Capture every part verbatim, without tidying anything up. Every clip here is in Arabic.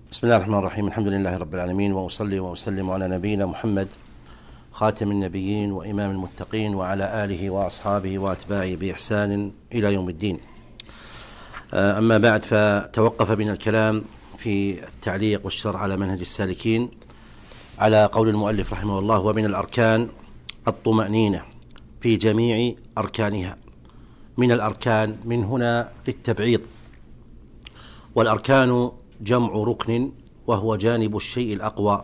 بسم الله الرحمن الرحيم. الحمد لله رب العالمين، وأصلي وأسلم على نبينا محمد خاتم النبيين وإمام المتقين، وعلى آله وأصحابه وأتباعه بإحسان إلى يوم الدين. أما بعد، فتوقف بنا الكلام في التعليق والشرح على منهج السالكين على قول المؤلف رحمه الله: ومن الأركان الطمأنينة في جميع أركانها. من الأركان من هنا للتبعيض، والأركان جمع ركن وهو جانب الشيء الأقوى.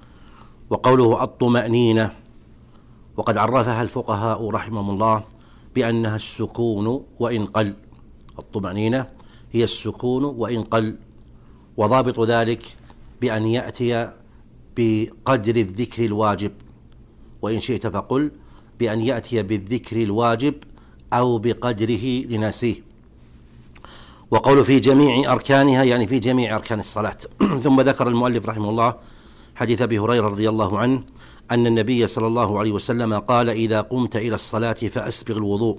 وقوله الطمأنينة وقد عرفها الفقهاء رحمهم الله بأنها السكون وإن قل. الطمأنينة هي السكون وإن قل، وضابط ذلك بأن يأتي بقدر الذكر الواجب، وإن شئت فقل بأن يأتي بالذكر الواجب أو بقدره لناسيه. وقول في جميع أركانها يعني في جميع أركان الصلاة. ثم ذكر المؤلف رحمه الله حديث أبي هريرة رضي الله عنه أن النبي صلى الله عليه وسلم قال: إذا قمت إلى الصلاة فأسبغ الوضوء،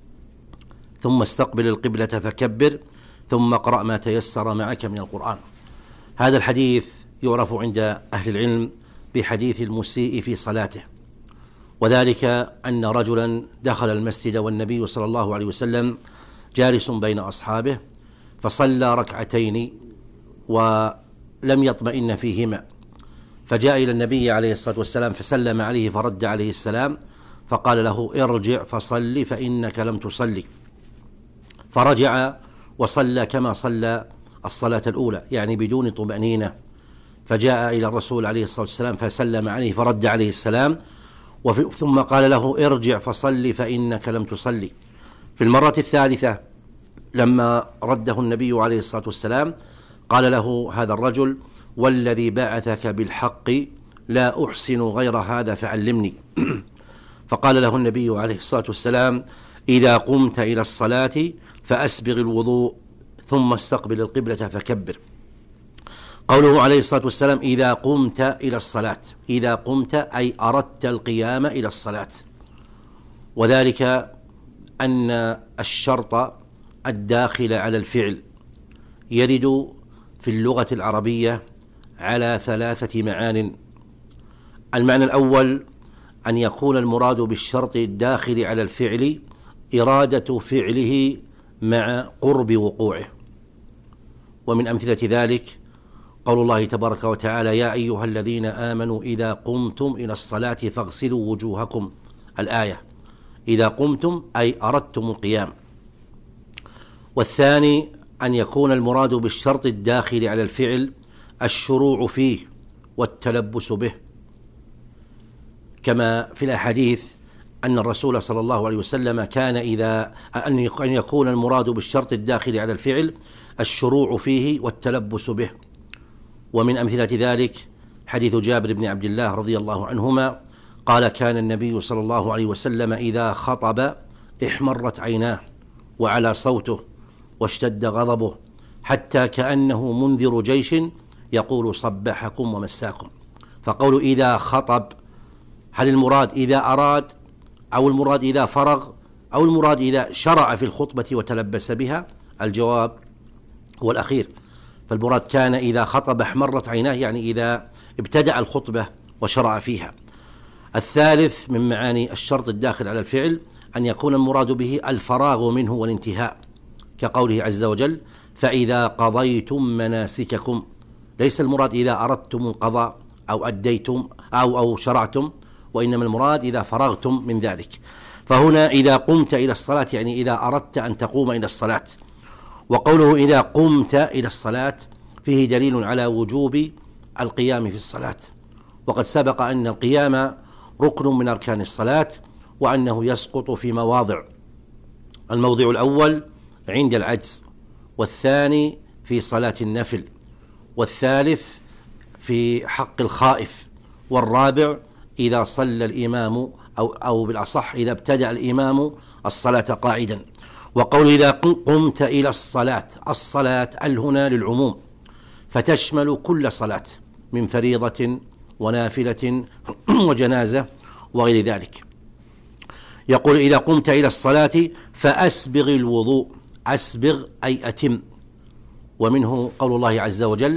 ثم استقبل القبلة فكبر، ثم اقرأ ما تيسر معك من القرآن. هذا الحديث يعرف عند أهل العلم بحديث المسيء في صلاته، وذلك أن رجلا دخل المسجد والنبي صلى الله عليه وسلم جالس بين أصحابه، فصلى ركعتين ولم يطمئن فيهما، فجاء إلى النبي عليه الصلاة والسلام فسلم عليه فرد عليه السلام، فقال له: ارجع فصل فإنك لم تصلي. فرجع وصلى كما صلى الصلاة الأولى، يعني بدون طمأنينة. فجاء إلى الرسول عليه الصلاة والسلام فسلم عليه فرد عليه السلام، ثم قال له: ارجع فصل فإنك لم تصلي. في المرة الثالثة لما رده النبي عليه الصلاة والسلام قال له هذا الرجل: والذي بعثك بالحق لا أحسن غير هذا فعلمني. فقال له النبي عليه الصلاة والسلام: إذا قمت إلى الصلاة فأسبغ الوضوء، ثم استقبل القبلة فكبر. قوله عليه الصلاة والسلام: إذا قمت إلى الصلاة، إذا قمت أي أردت القيام إلى الصلاة، وذلك أن الشرط الداخل على الفعل يرد في اللغة العربية على ثلاثة معان. المعنى الأول أن يكون المراد بالشرط الداخل على الفعل إرادة فعله مع قرب وقوعه. ومن أمثلة ذلك قول الله تبارك وتعالى: يا أيها الذين آمنوا إذا قمتم إلى الصلاة فاغسلوا وجوهكم. الآية إذا قمتم أي أردتم القيام. والثاني أن يكون المراد بالشرط الداخل على الفعل الشروع فيه والتلبس به، كما في الأحاديث أن الرسول صلى الله عليه وسلم كان إذا أن يكون المراد بالشرط الداخل على الفعل الشروع فيه والتلبس به. ومن أمثلة ذلك حديث جابر بن عبد الله رضي الله عنهما قال: كان النبي صلى الله عليه وسلم إذا خطب احمرت عيناه وعلى صوته واشتد غضبه، حتى كأنه منذر جيش يقول: صبحكم ومساكم. فقول إذا خطب، هل المراد إذا أراد، أو المراد إذا فرغ، أو المراد إذا شرع في الخطبة وتلبس بها؟ الجواب هو الأخير، فالمراد كان إذا خطب احمرت عيناه، يعني إذا ابتدأ الخطبة وشرع فيها. الثالث من معاني الشرط الداخل على الفعل أن يكون المراد به الفراغ منه والانتهاء، كقوله عز وجل: فإذا قضيتم مناسككم. ليس المراد إذا أردتم القضاء أو أديتم أو, أو شرعتم، وإنما المراد إذا فرغتم من ذلك. فهنا إذا قمت إلى الصلاة يعني إذا أردت أن تقوم إلى الصلاة. وقوله إذا قمت إلى الصلاة فيه دليل على وجوب القيام في الصلاة، وقد سبق أن القيام ركن من أركان الصلاة، وأنه يسقط في مواضع: الموضع الأول عند العجز، والثاني في صلاة النفل، والثالث في حق الخائف، والرابع إذا صلى الإمام أو, أو بالأصح إذا ابتدأ الإمام الصلاة قاعدا. وقول إذا قمت إلى الصلاة، الصلاة الهنا للعموم، فتشمل كل صلاة من فريضة ونافلة وجنازة وغير ذلك. يقول: إذا قمت إلى الصلاة فأسبغ الوضوء. أسبغ أي أتم. ومنه قول الله عز وجل: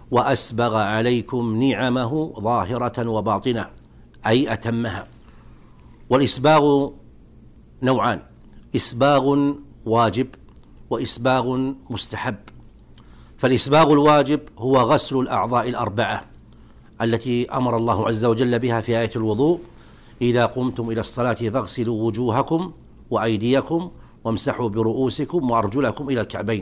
وأسبغ عليكم نعمه ظاهرة وباطنة، أي أتمها. والإسباغ نوعان: إسباغ واجب وإسباغ مستحب. فالإسباغ الواجب هو غسل الأعضاء الأربعة التي أمر الله عز وجل بها في آية الوضوء: إذا قمتم إلى الصلاة فاغسلوا وجوهكم وأيديكم وامسحوا برؤوسكم وأرجلكم إلى الكعبين.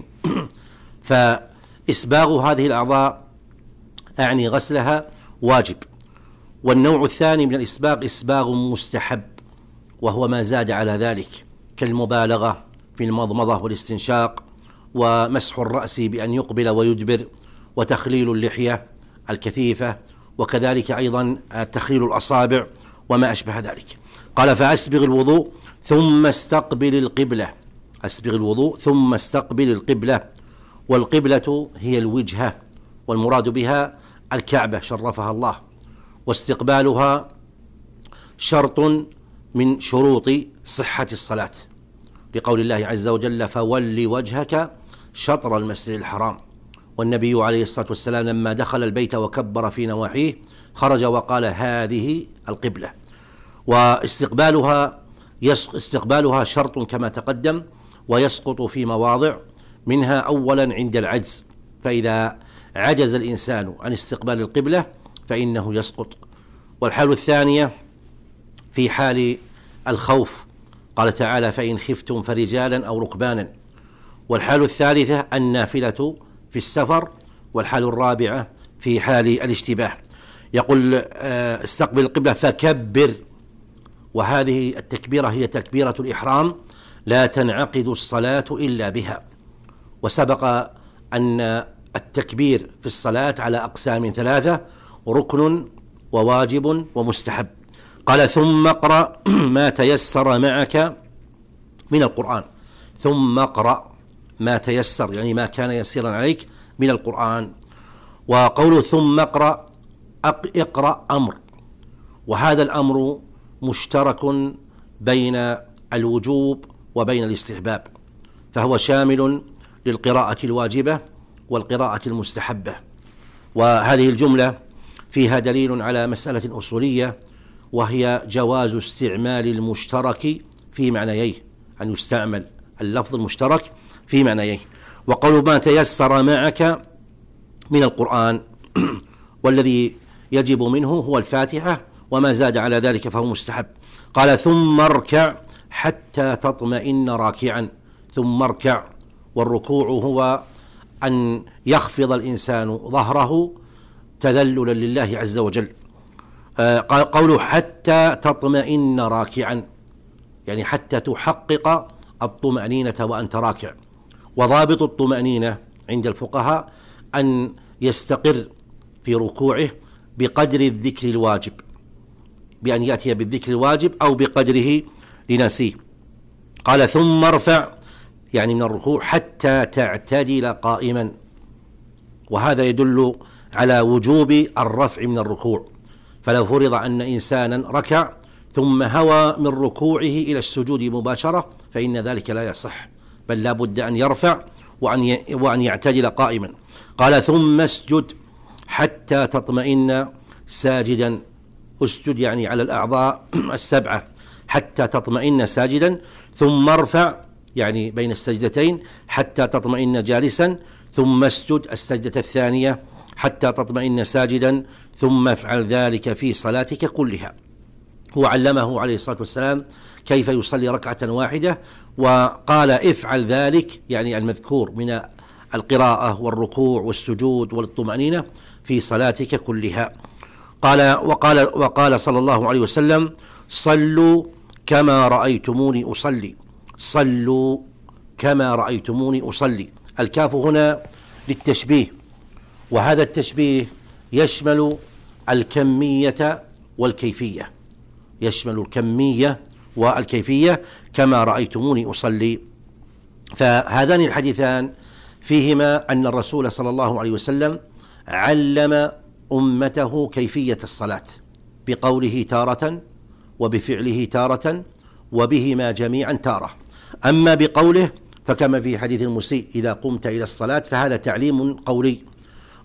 فإسباغ هذه الأعضاء أعني غسلها واجب. والنوع الثاني من الإسباغ إسباغ مستحب، وهو ما زاد على ذلك، كالمبالغة في المضمضة والاستنشاق، ومسح الرأس بأن يقبل ويدبر، وتخليل اللحية الكثيفة، وكذلك أيضا تخليل الأصابع وما أشبه ذلك. قال: فأسبغ الوضوء ثم استقبل القبلة. أسبغ الوضوء ثم استقبل القبلة. والقبلة هي الوجهة، والمراد بها الكعبة شرفها الله، واستقبالها شرط من شروط صحة الصلاة، لقول الله عز وجل: فول وجهك شطر المسجد الحرام. والنبي عليه الصلاة والسلام لما دخل البيت وكبر في نواحيه خرج وقال: هذه القبلة. واستقبالها استقبالها شرط كما تقدم، ويسقط في مواضع، منها أولا عند العجز، فإذا عجز الإنسان عن استقبال القبلة فإنه يسقط. والحال الثانية في حال الخوف، قال تعالى: فإن خفتم فرجالا أو ركبانا. والحال الثالثة النافلة في السفر. والحال الرابعة في حال الاشتباه. يقول: استقبل القبلة فكبر. وهذه التكبيرة هي تكبيرة الإحرام، لا تنعقد الصلاة إلا بها. وسبق أن التكبير في الصلاة على أقسام ثلاثة: ركن وواجب ومستحب. قال: ثم اقرأ ما تيسر معك من القرآن. ثم اقرأ ما تيسر، يعني ما كان يسيرا عليك من القرآن. وقوله ثم اقرأ، اقرأ أمر، وهذا الأمر مشترك بين الوجوب وبين الاستحباب، فهو شامل للقراءة الواجبة والقراءة المستحبة. وهذه الجملة فيها دليل على مسألة أصولية، وهي جواز استعمال المشترك في معنييه، أن يستعمل اللفظ المشترك في معنييه. وقول ما تيسر معك من القرآن، والذي يجب منه هو الفاتحة، وما زاد على ذلك فهو مستحب. قال: ثم اركع حتى تطمئن راكعا. ثم اركع، والركوع هو أن يخفض الإنسان ظهره تذللا لله عز وجل. قوله حتى تطمئن راكعا، يعني حتى تحقق الطمأنينة وأنت راكع. وضابط الطمأنينة عند الفقهاء أن يستقر في ركوعه بقدر الذكر الواجب، بأن يأتي بالذكر الواجب أو بقدره لناسيه. قال: ثم ارفع، يعني من الركوع حتى تعتدل قائما. وهذا يدل على وجوب الرفع من الركوع. فلو فرض أن إنسانا ركع ثم هوى من ركوعه إلى السجود مباشرة فإن ذلك لا يصح، بل لا بد أن يرفع وأن وأن يعتدل قائما. قال: ثم اسجد حتى تطمئن ساجدا. اسجد يعني على الأعضاء السبعة حتى تطمئن ساجدا. ثم ارفع، يعني بين السجدتين حتى تطمئن جالسا. ثم اسجد السجدة الثانية حتى تطمئن ساجدا. ثم افعل ذلك في صلاتك كلها. هو علمه عليه الصلاة والسلام كيف يصلي ركعة واحدة، وقال: افعل ذلك، يعني المذكور من القراءة والركوع والسجود والطمأنينة في صلاتك كلها. قال وقال وقال صلى الله عليه وسلم: صلوا كما رأيتموني أصلي. صلوا كما رأيتموني أصلي. الكاف هنا للتشبيه، وهذا التشبيه يشمل الكمية والكيفية، يشمل الكمية والكيفية كما رأيتموني أصلي. فهذان الحديثان فيهما أن الرسول صلى الله عليه وسلم علم أمته كيفية الصلاة بقوله تارة، وبفعله تارة، وبهما جميعا تارة. أما بقوله فكما في حديث المسيء: إذا قمت إلى الصلاة، فهذا تعليم قولي.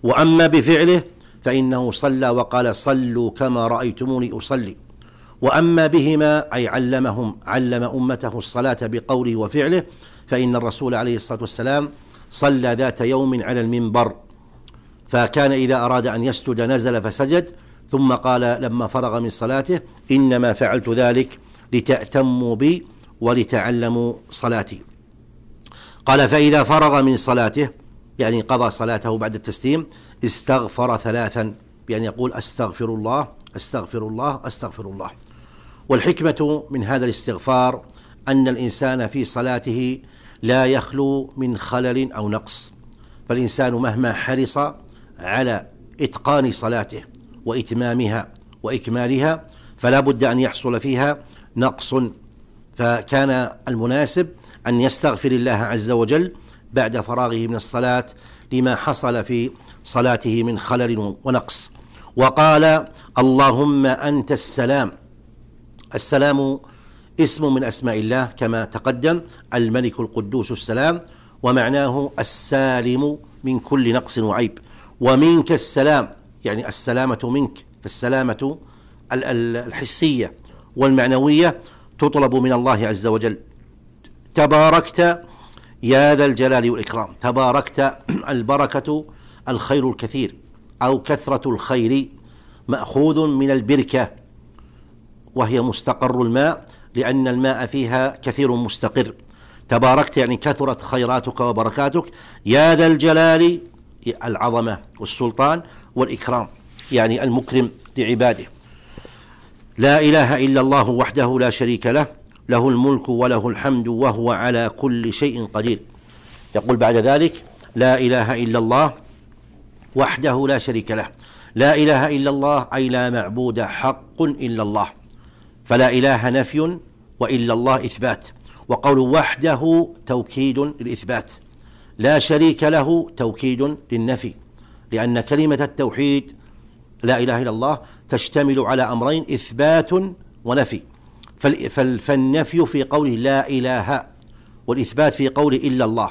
وأما بفعله فإنه صلى وقال صلوا كما رأيتموني أصلي. وأما بهما أي علمهم علم أمته الصلاة بقوله وفعله، فإن الرسول عليه الصلاة والسلام صلى ذات يوم على المنبر، فكان إذا أراد أن يسجد نزل فسجد، ثم قال لما فرغ من صلاته إنما فعلت ذلك لتأتموا بي ولتعلموا صلاتي. قال فإذا فرغ من صلاته يعني قضى صلاته بعد التسليم استغفر ثلاثا، يعني يقول أستغفر الله أستغفر الله أستغفر الله. والحكمة من هذا الاستغفار أن الإنسان في صلاته لا يخلو من خلل أو نقص، فالإنسان مهما حرص على إتقان صلاته وإتمامها وإكمالها فلا بد أن يحصل فيها نقص، فكان المناسب أن يستغفر الله عز وجل بعد فراغه من الصلاة لما حصل في صلاته من خلل ونقص. وقال اللهم أنت السلام. السلام اسم من أسماء الله كما تقدم، الملك القدوس السلام، ومعناه السالم من كل نقص وعيب. ومنك السلام يعني السلامة منك، فالسلامة الحسية والمعنوية تطلب من الله عز وجل. تباركت يا ذا الجلال والإكرام. تباركت البركة الخير الكثير أو كثرة الخير، مأخوذ من البركة وهي مستقر الماء لأن الماء فيها كثير مستقر. تباركت يعني كثرت خيراتك وبركاتك. يا ذا الجلال العظمة والسلطان، والإكرام يعني المكرم لعباده. لا إله إلا الله وحده لا شريك له، له الملك وله الحمد وهو على كل شيء قدير. يقول بعد ذلك لا إله إلا الله وحده لا شريك له. لا إله إلا الله أي لا معبود حق إلا الله، فلا إله نفي وإلا الله إثبات. وقول وحده توكيد للإثبات، لا شريك له توكيد للنفي، لأن كلمة التوحيد لا إله إلا الله تشتمل على أمرين إثبات ونفي، فالنفي في قوله لا إله والإثبات في قوله إلا الله،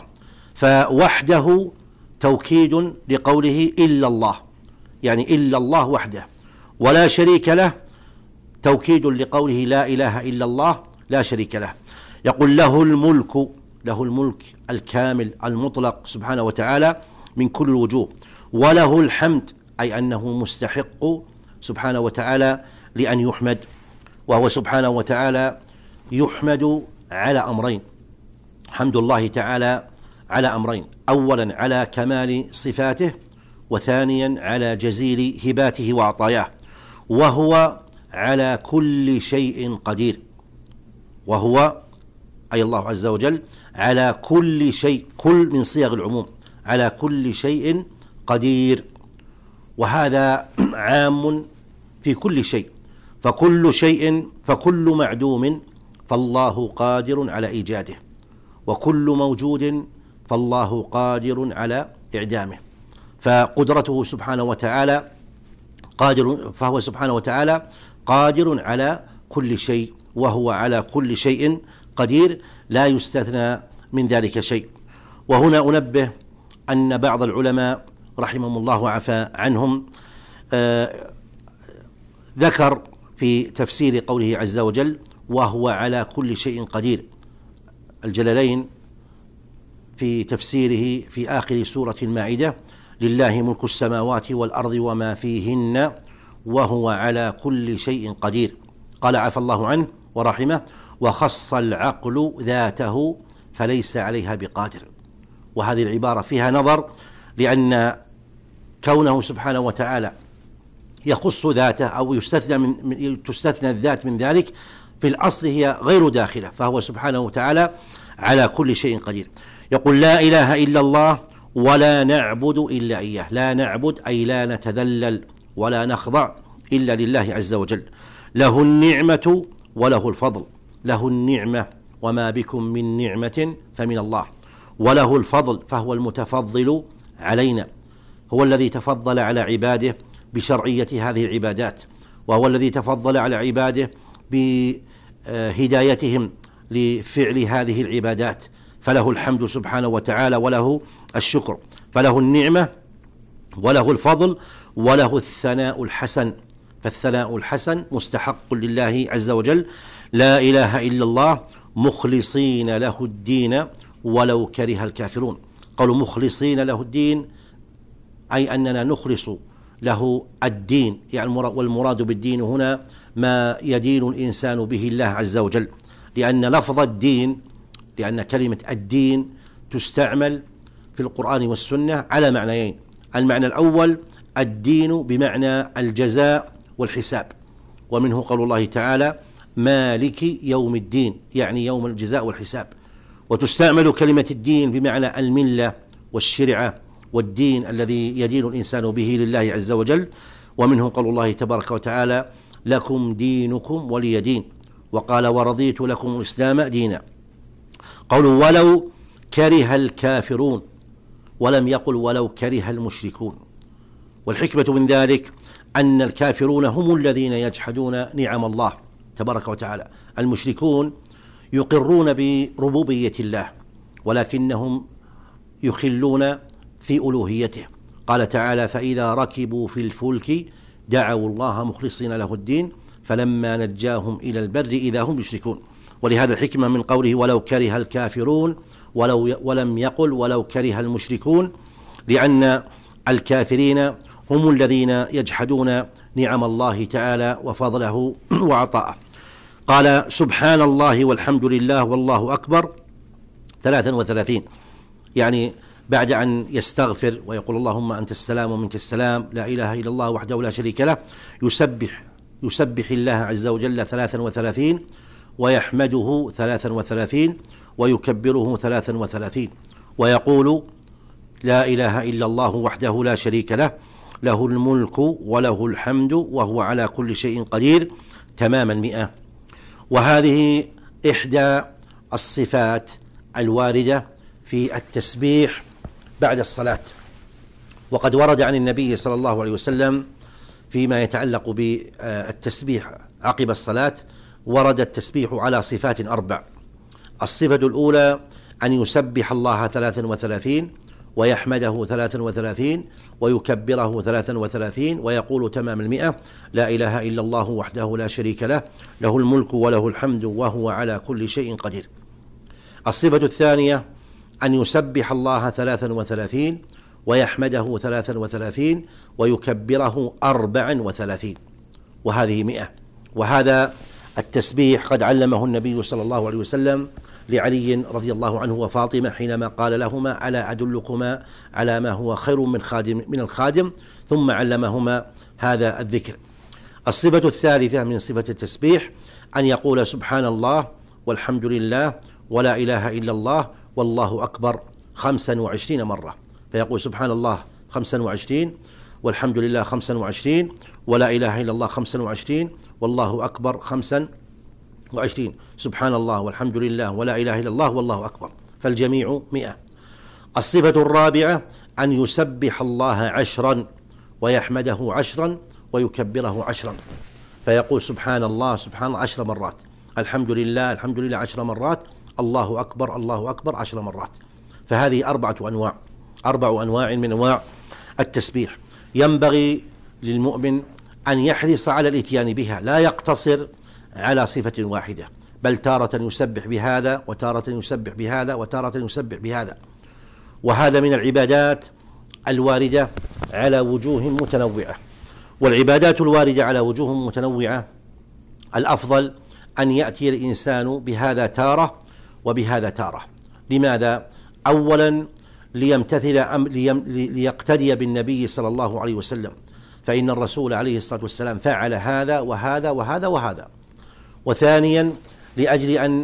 فوحده توكيد لقوله إلا الله يعني إلا الله وحده، ولا شريك له توكيد لقوله لا إله إلا الله لا شريك له. يقول له الملك، له الملك الكامل المطلق سبحانه وتعالى من كل الوجوه، وله الحمد أي أنه مستحق سبحانه وتعالى لأن يحمد، وهو سبحانه وتعالى يحمد على أمرين. حمد الله تعالى على أمرين، أولا على كمال صفاته، وثانيا على جزيل هباته وعطاياه، وهو على كل شيء قدير. وهو أي الله عز وجل على كل شيء، كل من صيغ العموم، على كل شيء قدير، وهذا عام في كل شيء، فكل شيء فكل معدوم فالله قادر على إيجاده، وكل موجود فالله قادر على إعدامه. فقدرته سبحانه وتعالى قادر، فهو سبحانه وتعالى قادر على كل شيء، وهو على كل شيء قدير، لا يستثنى من ذلك شيء. وهنا أنبه أن بعض العلماء رحمهم الله وعفى عنهم آه ذكر في تفسير قوله عز وجل وهو على كل شيء قدير، الجلالين في تفسيره في آخر سورة المائدة لله ملك السماوات والأرض وما فيهن وهو على كل شيء قدير. قال عفى الله عنه ورحمه وخص العقل ذاته فليس عليها بقادر. وهذه العبارة فيها نظر، لأن كونه سبحانه وتعالى يخص ذاته أو يستثنى من تستثنى الذات من ذلك، في الأصل هي غير داخلة، فهو سبحانه وتعالى على كل شيء قدير. يقول لا إله إلا الله ولا نعبد إلا إياه. لا نعبد أي لا نتذلل ولا نخضع إلا لله عز وجل. له النعمة وله الفضل. له النعمة وما بكم من نعمة فمن الله، وله الفضل فهو المتفضل علينا، هو الذي تفضل على عباده بشرعية هذه العبادات، وهو الذي تفضل على عباده بهدايتهم لفعل هذه العبادات، فله الحمد سبحانه وتعالى وله الشكر. فله النعمة وله الفضل وله الثناء الحسن، فالثناء الحسن مستحق لله عز وجل. لا إله إلا الله مخلصين له الدين ولو كره الكافرون. قالوا مخلصين له الدين أي أننا نخلص له الدين، يعني والمراد بالدين هنا ما يدين الإنسان به الله عز وجل، لأن لفظ الدين لأن كلمة الدين تستعمل في القرآن والسنة على معنيين. المعنى الأول الدين بمعنى الجزاء والحساب، ومنه قول الله تعالى مالك يوم الدين، يعني يوم الجزاء والحساب. وتستعمل كلمة الدين بمعنى الملة والشرعة والدين الذي يدين الإنسان به لله عز وجل، ومنه قول الله تبارك وتعالى لكم دينكم ولي دين، وقال ورضيت لكم الإسلام دينا. قولوا ولو كره الكافرون، ولم يقل ولو كره المشركون. والحكمة من ذلك أن الكافرون هم الذين يجحدون نعم الله تبارك وتعالى. المشركون يقرون بربوبية الله ولكنهم يخلون في ألوهيته. قال تعالى فإذا ركبوا في الفلك دعوا الله مخلصين له الدين فلما نجاهم إلى البر إذا هم يشركون. ولهذا الحكمة من قوله ولو كره الكافرون ولو ولم يقل ولو كره المشركون، لأن الكافرين هم الذين يجحدون نعم الله تعالى وفضله وعطاءه. قال سبحان الله والحمد لله والله أكبر ثلاثا وثلاثين، يعني بعد أن يستغفر ويقول اللهم أنت السلام ومنك السلام لا إله إلا الله وحده لا شريك له، يسبح يسبح الله عز وجل ثلاثا وثلاثين، ويحمده ثلاثا وثلاثين، ويكبره ثلاثا وثلاثين، ويقول لا إله إلا الله وحده لا شريك له له الملك وله الحمد وهو على كل شيء قدير تمام المئة. وهذه إحدى الصفات الواردة في التسبيح بعد الصلاة. وقد ورد عن النبي صلى الله عليه وسلم فيما يتعلق بالتسبيح عقب الصلاة، ورد التسبيح على صفات أربع. الصفة الأولى أن يسبح الله ثلاثا وثلاثين، ويحمده ثلاثا وثلاثين، ويكبره ثلاثا وثلاثين، ويقول تمام المئة لا إله إلا الله وحده لا شريك له له الملك وله الحمد وهو على كل شيء قدير. الصفة الثانية أن يسبح الله ثلاثا وثلاثين، ويحمده ثلاثا وثلاثين، ويكبره أربعا وثلاثين، وهذه مئة. وهذا التسبيح قد علمه النبي صلى الله عليه وسلم لعلي رضي الله عنه وفاطمة حينما قال لهما ألا أدلكما على ما هو خير من خادم من الخادم، ثم علمهما هذا الذكر. الصفة الثالثة من صفة التسبيح أن يقول سبحان الله والحمد لله ولا إله إلا الله والله أكبر خمسا وعشرين مرة، فيقول سبحان الله خمسا وعشرين، والحمد لله خمسا وعشرين، ولا إله إلا الله خمسا وعشرين، والله أكبر خمسا وعشرين. سبحان الله والحمد لله ولا إله إلا الله والله أكبر، فالجميع مئة. الصفة الرابعة أن يسبح الله عشرا، ويحمده عشرا، ويكبره عشرا، فيقول سبحان الله سبحان الله عشر مرات، الحمد لله الحمد لله عشر مرات، الله أكبر الله أكبر عشر مرات. فهذه أربعة أنواع أربع أنواع من أنواع التسبيح. ينبغي للمؤمن أن يحرص على الإتيان بها، لا يقتصر على صفة واحدة، بل تارة يسبح بهذا وتارة يسبح بهذا وتارة يسبح بهذا. وهذا من العبادات الواردة على وجوه متنوعة. والعبادات الواردة على وجوه متنوعة الأفضل أن يأتي الإنسان بهذا تارة وبهذا تارة. لماذا؟ أولا ليمتثل أم ليم ليقتدي بالنبي صلى الله عليه وسلم، فإن الرسول عليه الصلاة والسلام فعل هذا وهذا وهذا وهذا. وثانيا لأجل أن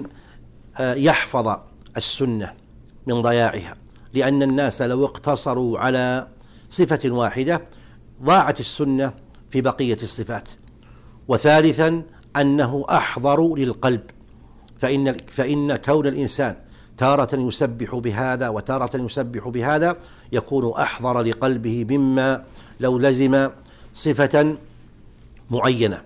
يحفظ السنة من ضياعها، لأن الناس لو اقتصروا على صفة واحدة ضاعت السنة في بقية الصفات. وثالثا أنه أحضر للقلب، فإن, فإن كون الإنسان تارة يسبح بهذا وتارة يسبح بهذا يكون أحضر لقلبه مما لو لزم صفة معينة.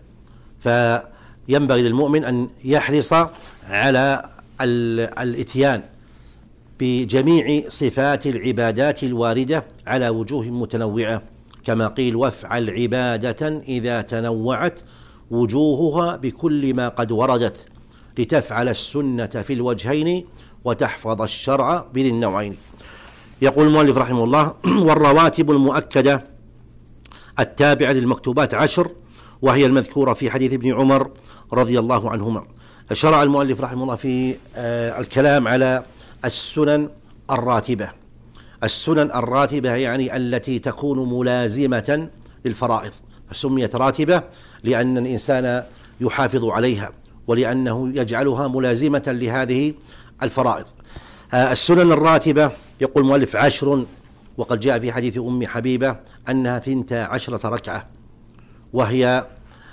فينبغي للمؤمن أن يحرص على الإتيان بجميع صفات العبادات الواردة على وجوه متنوعة كما قيل وافعل عبادة إذا تنوعت وجوهها بكل ما قد وردت لتفعل السنة في الوجهين وتحفظ الشرع بذي النوعين. يقول المؤلف رحمه الله: والرواتب المؤكدة التابعة للمكتوبات عشر، وهي المذكورة في حديث ابن عمر رضي الله عنهما. شرع المؤلف رحمه الله في الكلام على السنن الراتبة. السنن الراتبة يعني التي تكون ملازمة للفرائض، فسميت راتبة لأن الإنسان يحافظ عليها ولأنه يجعلها ملازمة لهذه الفرائض. السنن الراتبة يقول المؤلف عشر، وقد جاء في حديث أم حبيبة أنها ثنتا عشرة ركعة، وهي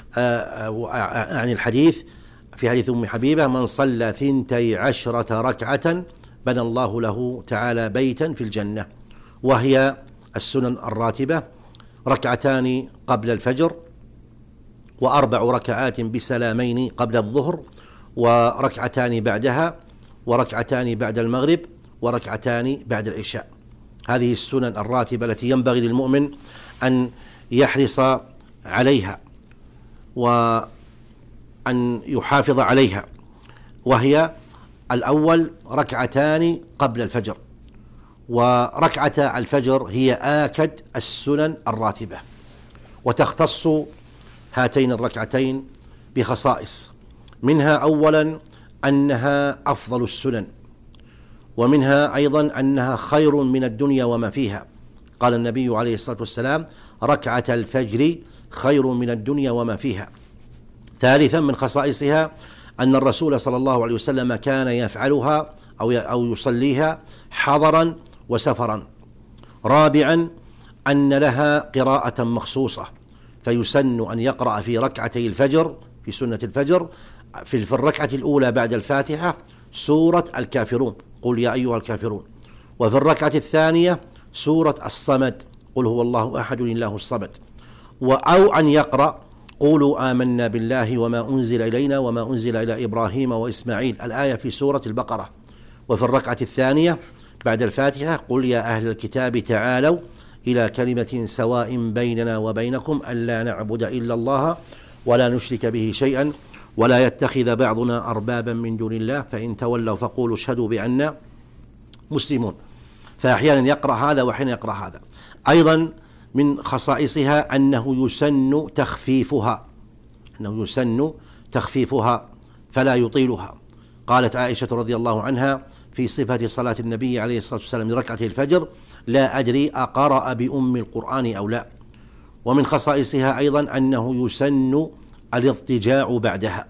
عن الحديث في حديث أم حبيبة: من صلى ثنتي عشرة ركعة بنى الله له تعالى بيتا في الجنة. وهي السنن الراتبة ركعتان قبل الفجر، وأربع ركعات بسلامين قبل الظهر، وركعتان بعدها، وركعتان بعد المغرب، وركعتان بعد العشاء. هذه السنن الراتبة التي ينبغي للمؤمن أن يحرص عليها وأن يحافظ عليها. وهي الأول ركعتان قبل الفجر، وركعتا الفجر هي آكد السنن الراتبة، وتختص هاتين الركعتين بخصائص، منها أولا أنها أفضل السنن، ومنها أيضا أنها خير من الدنيا وما فيها. قال النبي عليه الصلاة والسلام: ركعة الفجر خير من الدنيا وما فيها. ثالثا من خصائصها أن الرسول صلى الله عليه وسلم كان يفعلها أو أو يصليها حضرا وسفرا. رابعا أن لها قراءة مخصوصة، فيسن أن يقرأ في ركعتي الفجر، في سنة الفجر، في الركعة الأولى بعد الفاتحة سورة الكافرون، قل يا أيها الكافرون، وفي الركعة الثانية سورة الصمد، قل هو الله أحد الله الصمد، أو أن يقرأ قولوا آمنا بالله وما أنزل إلينا وما أنزل إلى إبراهيم وإسماعيل، الآية في سورة البقرة. وفي الركعة الثانية بعد الفاتحة قل يا أهل الكتاب تعالوا إلى كلمة سواء بيننا وبينكم ألا نعبد إلا الله ولا نشرك به شيئا ولا يتخذ بعضنا أربابا من دون الله فإن تولوا فقولوا اشهدوا بأننا مسلمون. فأحيانا يقرأ هذا وحين يقرأ هذا. أيضا من خصائصها أنه يسن تخفيفها، أنه يسن تخفيفها فلا يطيلها. قالت عائشة رضي الله عنها في صفة صلاة النبي عليه الصلاة والسلام لركعة الفجر: لا أدري أقرأ بأم القرآن أو لا. ومن خصائصها أيضا أنه يسن الاضطجاع بعدها،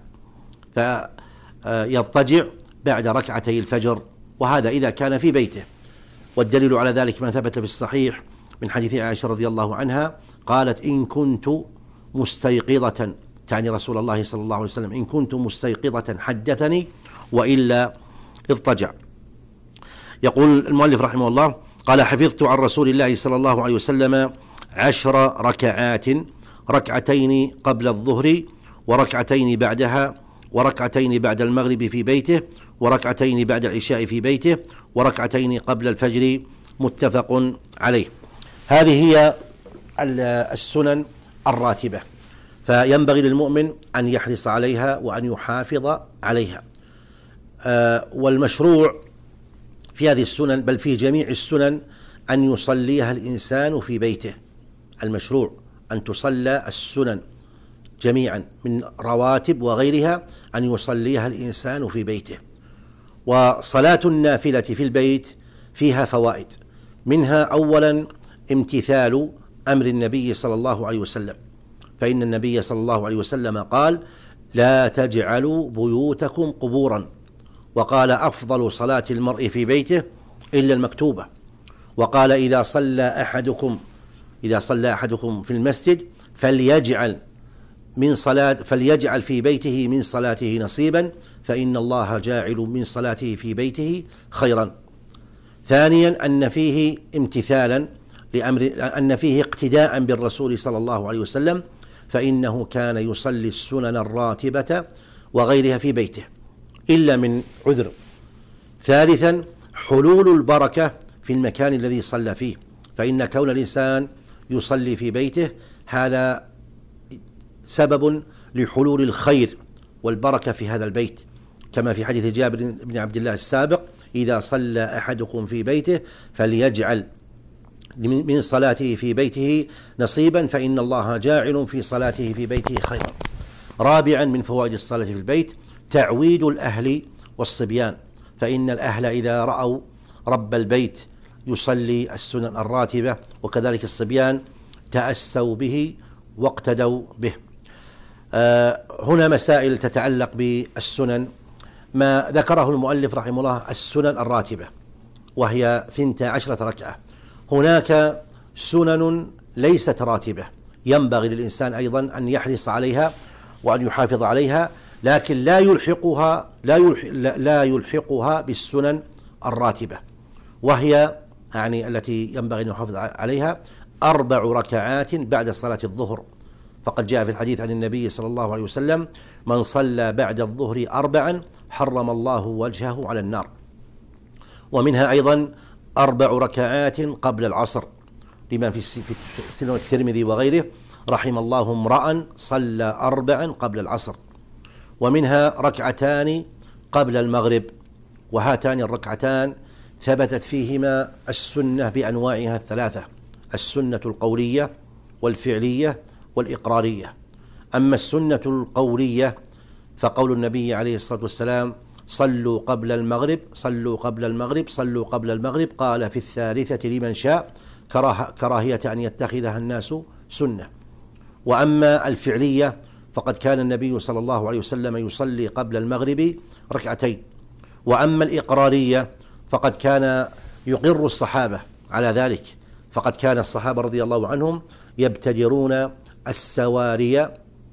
فيضطجع بعد ركعتي الفجر، وهذا إذا كان في بيته. والدليل على ذلك ما ثبت في الصحيح من حديث عائشة رضي الله عنها قالت: إن كنت مستيقظة، تعني رسول الله صلى الله عليه وسلم، إن كنت مستيقظة حدثني وإلا اضطجع. يقول المؤلف رحمه الله: قال: حفظت عن رسول الله صلى الله عليه وسلم عشر ركعات، ركعتين قبل الظهر، وركعتين بعدها، وركعتين بعد المغرب في بيته، وركعتين بعد العشاء في بيته، وركعتين قبل الفجر، متفق عليه. هذه هي السنن الراتبة، فينبغي للمؤمن أن يحرص عليها وأن يحافظ عليها. والمشروع في هذه السنن، بل في جميع السنن، أن يصليها الإنسان في بيته. المشروع أن تصلى السنن جميعا من رواتب وغيرها، أن يصليها الإنسان في بيته. وصلاة النافلة في البيت فيها فوائد، منها أولا امتثال أمر النبي صلى الله عليه وسلم، فإن النبي صلى الله عليه وسلم قال: لا تجعلوا بيوتكم قبورا، وقال: أفضل صلاة المرء في بيته إلا المكتوبة، وقال: إذا صلى أحدكم إذا صلى أحدكم في المسجد فليجعل من صلاة فليجعل في بيته من صلاته نصيبا، فإن الله جاعل من صلاته في بيته خيرا. ثانيا أن فيه امتثالا لأمر أن فيه اقتداء بالرسول صلى الله عليه وسلم، فإنه كان يصلي السنن الراتبة وغيرها في بيته إلا من عذر. ثالثا حلول البركة في المكان الذي صلى فيه، فإن كون الإنسان يصلي في بيته، هذا سبب لحلول الخير والبركة في هذا البيت، كما في حديث جابر بن عبد الله السابق: إذا صلى أحدكم في بيته فليجعل من صلاته في بيته نصيبا فإن الله جاعل في صلاته في بيته خيرا. رابعا من فوائد الصلاة في البيت تعويد الأهل والصبيان، فإن الأهل إذا رأوا رب البيت يصلي السنن الراتبة وكذلك الصبيان تأسوا به واقتدوا به. آه هنا مسائل تتعلق بالسنن، ما ذكره المؤلف رحمه الله السنن الراتبة وهي ثنتا عشرة ركعة. هناك سنن ليست راتبة ينبغي للإنسان أيضا أن يحرص عليها وأن يحافظ عليها، لكن لا يلحقها لا, يلحق لا يلحقها بالسنن الراتبة، وهي يعني التي ينبغي أن يحافظ عليها أربع ركعات بعد صلاة الظهر، فقد جاء في الحديث عن النبي صلى الله عليه وسلم: من صلى بعد الظهر أربعا حرم الله وجهه على النار. ومنها أيضا أربع ركعات قبل العصر، لما في سنن الترمذي وغيره: رحم الله امرأ صلى أربعا قبل العصر. ومنها ركعتان قبل المغرب، وهاتان الركعتان ثبتت فيهما السنة بأنواعها الثلاثة: السنة القولية والفعلية والإقرارية. أما السنة القولية فقول النبي عليه الصلاة والسلام: صلوا قبل المغرب صلوا قبل المغرب صلوا قبل المغرب، قال في الثالثة لمن شاء، كراهية أن يتخذها الناس سنة. وأما الفعلية فقد كان النبي صلى الله عليه وسلم يصلي قبل المغرب ركعتين. وأما الإقرارية فقد كان يقر الصحابة على ذلك، فقد كان الصحابة رضي الله عنهم يبتدرون السواري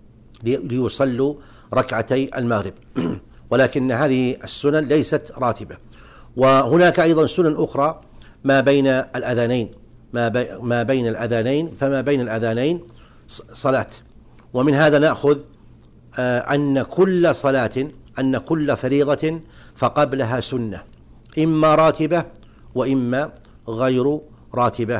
ليصلوا ركعتي المغرب ولكن هذه السنن ليست راتبة. وهناك أيضا سنن أخرى ما بين الأذانين ما, بي ما بين الأذانين فما بين الأذانين صلاة. ومن هذا نأخذ آه أن كل صلاة أن كل فريضة فقبلها سنة، إما راتبة وإما غير راتبة.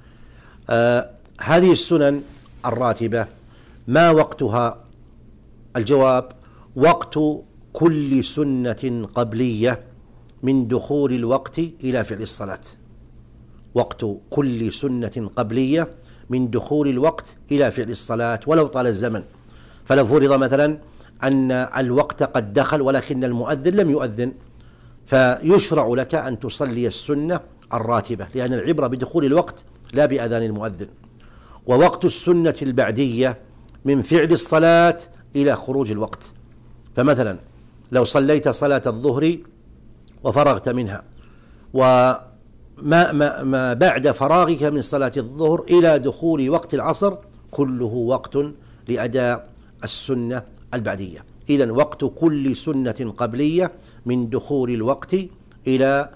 آه هذه السنن الراتبة ما وقتها؟ الجواب: وقت كل سنة قبلية من دخول الوقت إلى فعل الصلاة. وقت كل سنة قبلية من دخول الوقت إلى فعل الصلاة ولو طال الزمن. فلو فرض مثلا أن الوقت قد دخل ولكن المؤذن لم يؤذن، فيشرع لك أن تصلي السنة الراتبة، لأن العبرة بدخول الوقت لا بأذان المؤذن. ووقت السنة البعدية من فعل الصلاة إلى خروج الوقت. فمثلا لو صليت صلاة الظهر وفرغت منها، وما ما ما بعد فراغك من صلاة الظهر إلى دخول وقت العصر كله وقت لأداء السنة البعدية. إذن وقت كل سنة قبلية من دخول الوقت إلى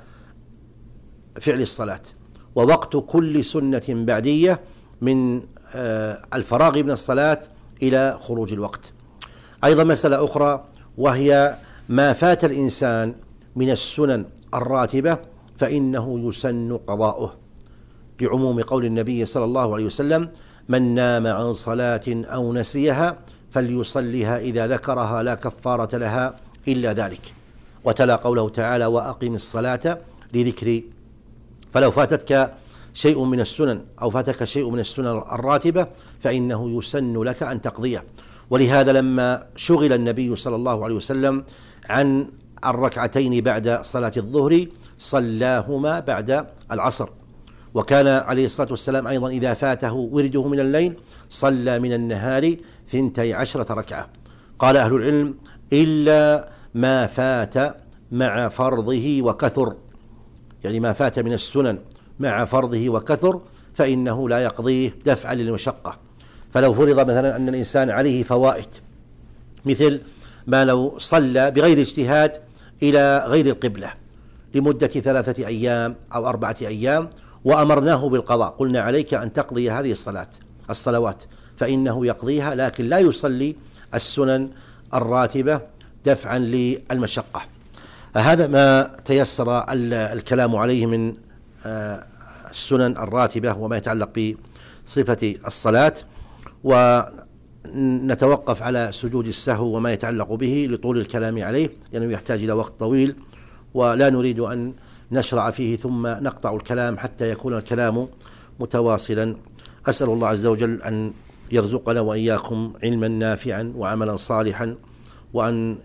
فعل الصلاة، ووقت كل سنة بعدية من الفراغ من الصلاة إلى خروج الوقت. أيضا مسألة أخرى وهي ما فات الإنسان من السنن الراتبة فإنه يسن قضاؤه، لعموم قول النبي صلى الله عليه وسلم: من نام عن صلاة أو نسيها فليصليها إذا ذكرها لا كفارة لها إلا ذلك. وتلا قوله تعالى: وأقم الصلاة لذكري. فلو فاتتك شيء من السنن أو فاتك شيء من السنن الراتبة فإنه يسن لك أن تقضيه. ولهذا لما شغل النبي صلى الله عليه وسلم عن الركعتين بعد صلاة الظهر صلاهما بعد العصر. وكان عليه الصلاة والسلام أيضا إذا فاته ورده من الليل صلى من النهار ثنتي عشرة ركعة. قال أهل العلم: إلا ما فات مع فرضه وكثر، يعني ما فات من السنن مع فرضه وكثر فإنه لا يقضيه دفعا للمشقة. فلو فرض مثلا أن الإنسان عليه فوائت، مثل ما لو صلى بغير اجتهاد إلى غير القبلة لمدة ثلاثة أيام أو أربعة أيام وأمرناه بالقضاء، قلنا: عليك أن تقضي هذه الصلاة الصلوات، فإنه يقضيها لكن لا يصلي السنن الراتبة دفعا للمشقة. هذا ما تيسر الكلام عليه من السنن الراتبة وما يتعلق صفة الصلاة، ونتوقف على سجود السهو وما يتعلق به لطول الكلام عليه لأنه يعني يحتاج إلى وقت طويل، ولا نريد أن نشرع فيه ثم نقطع الكلام حتى يكون الكلام متواصلا. أسأل الله عز وجل أن يرزقنا وإياكم علما نافعا وعملا صالحا، وأن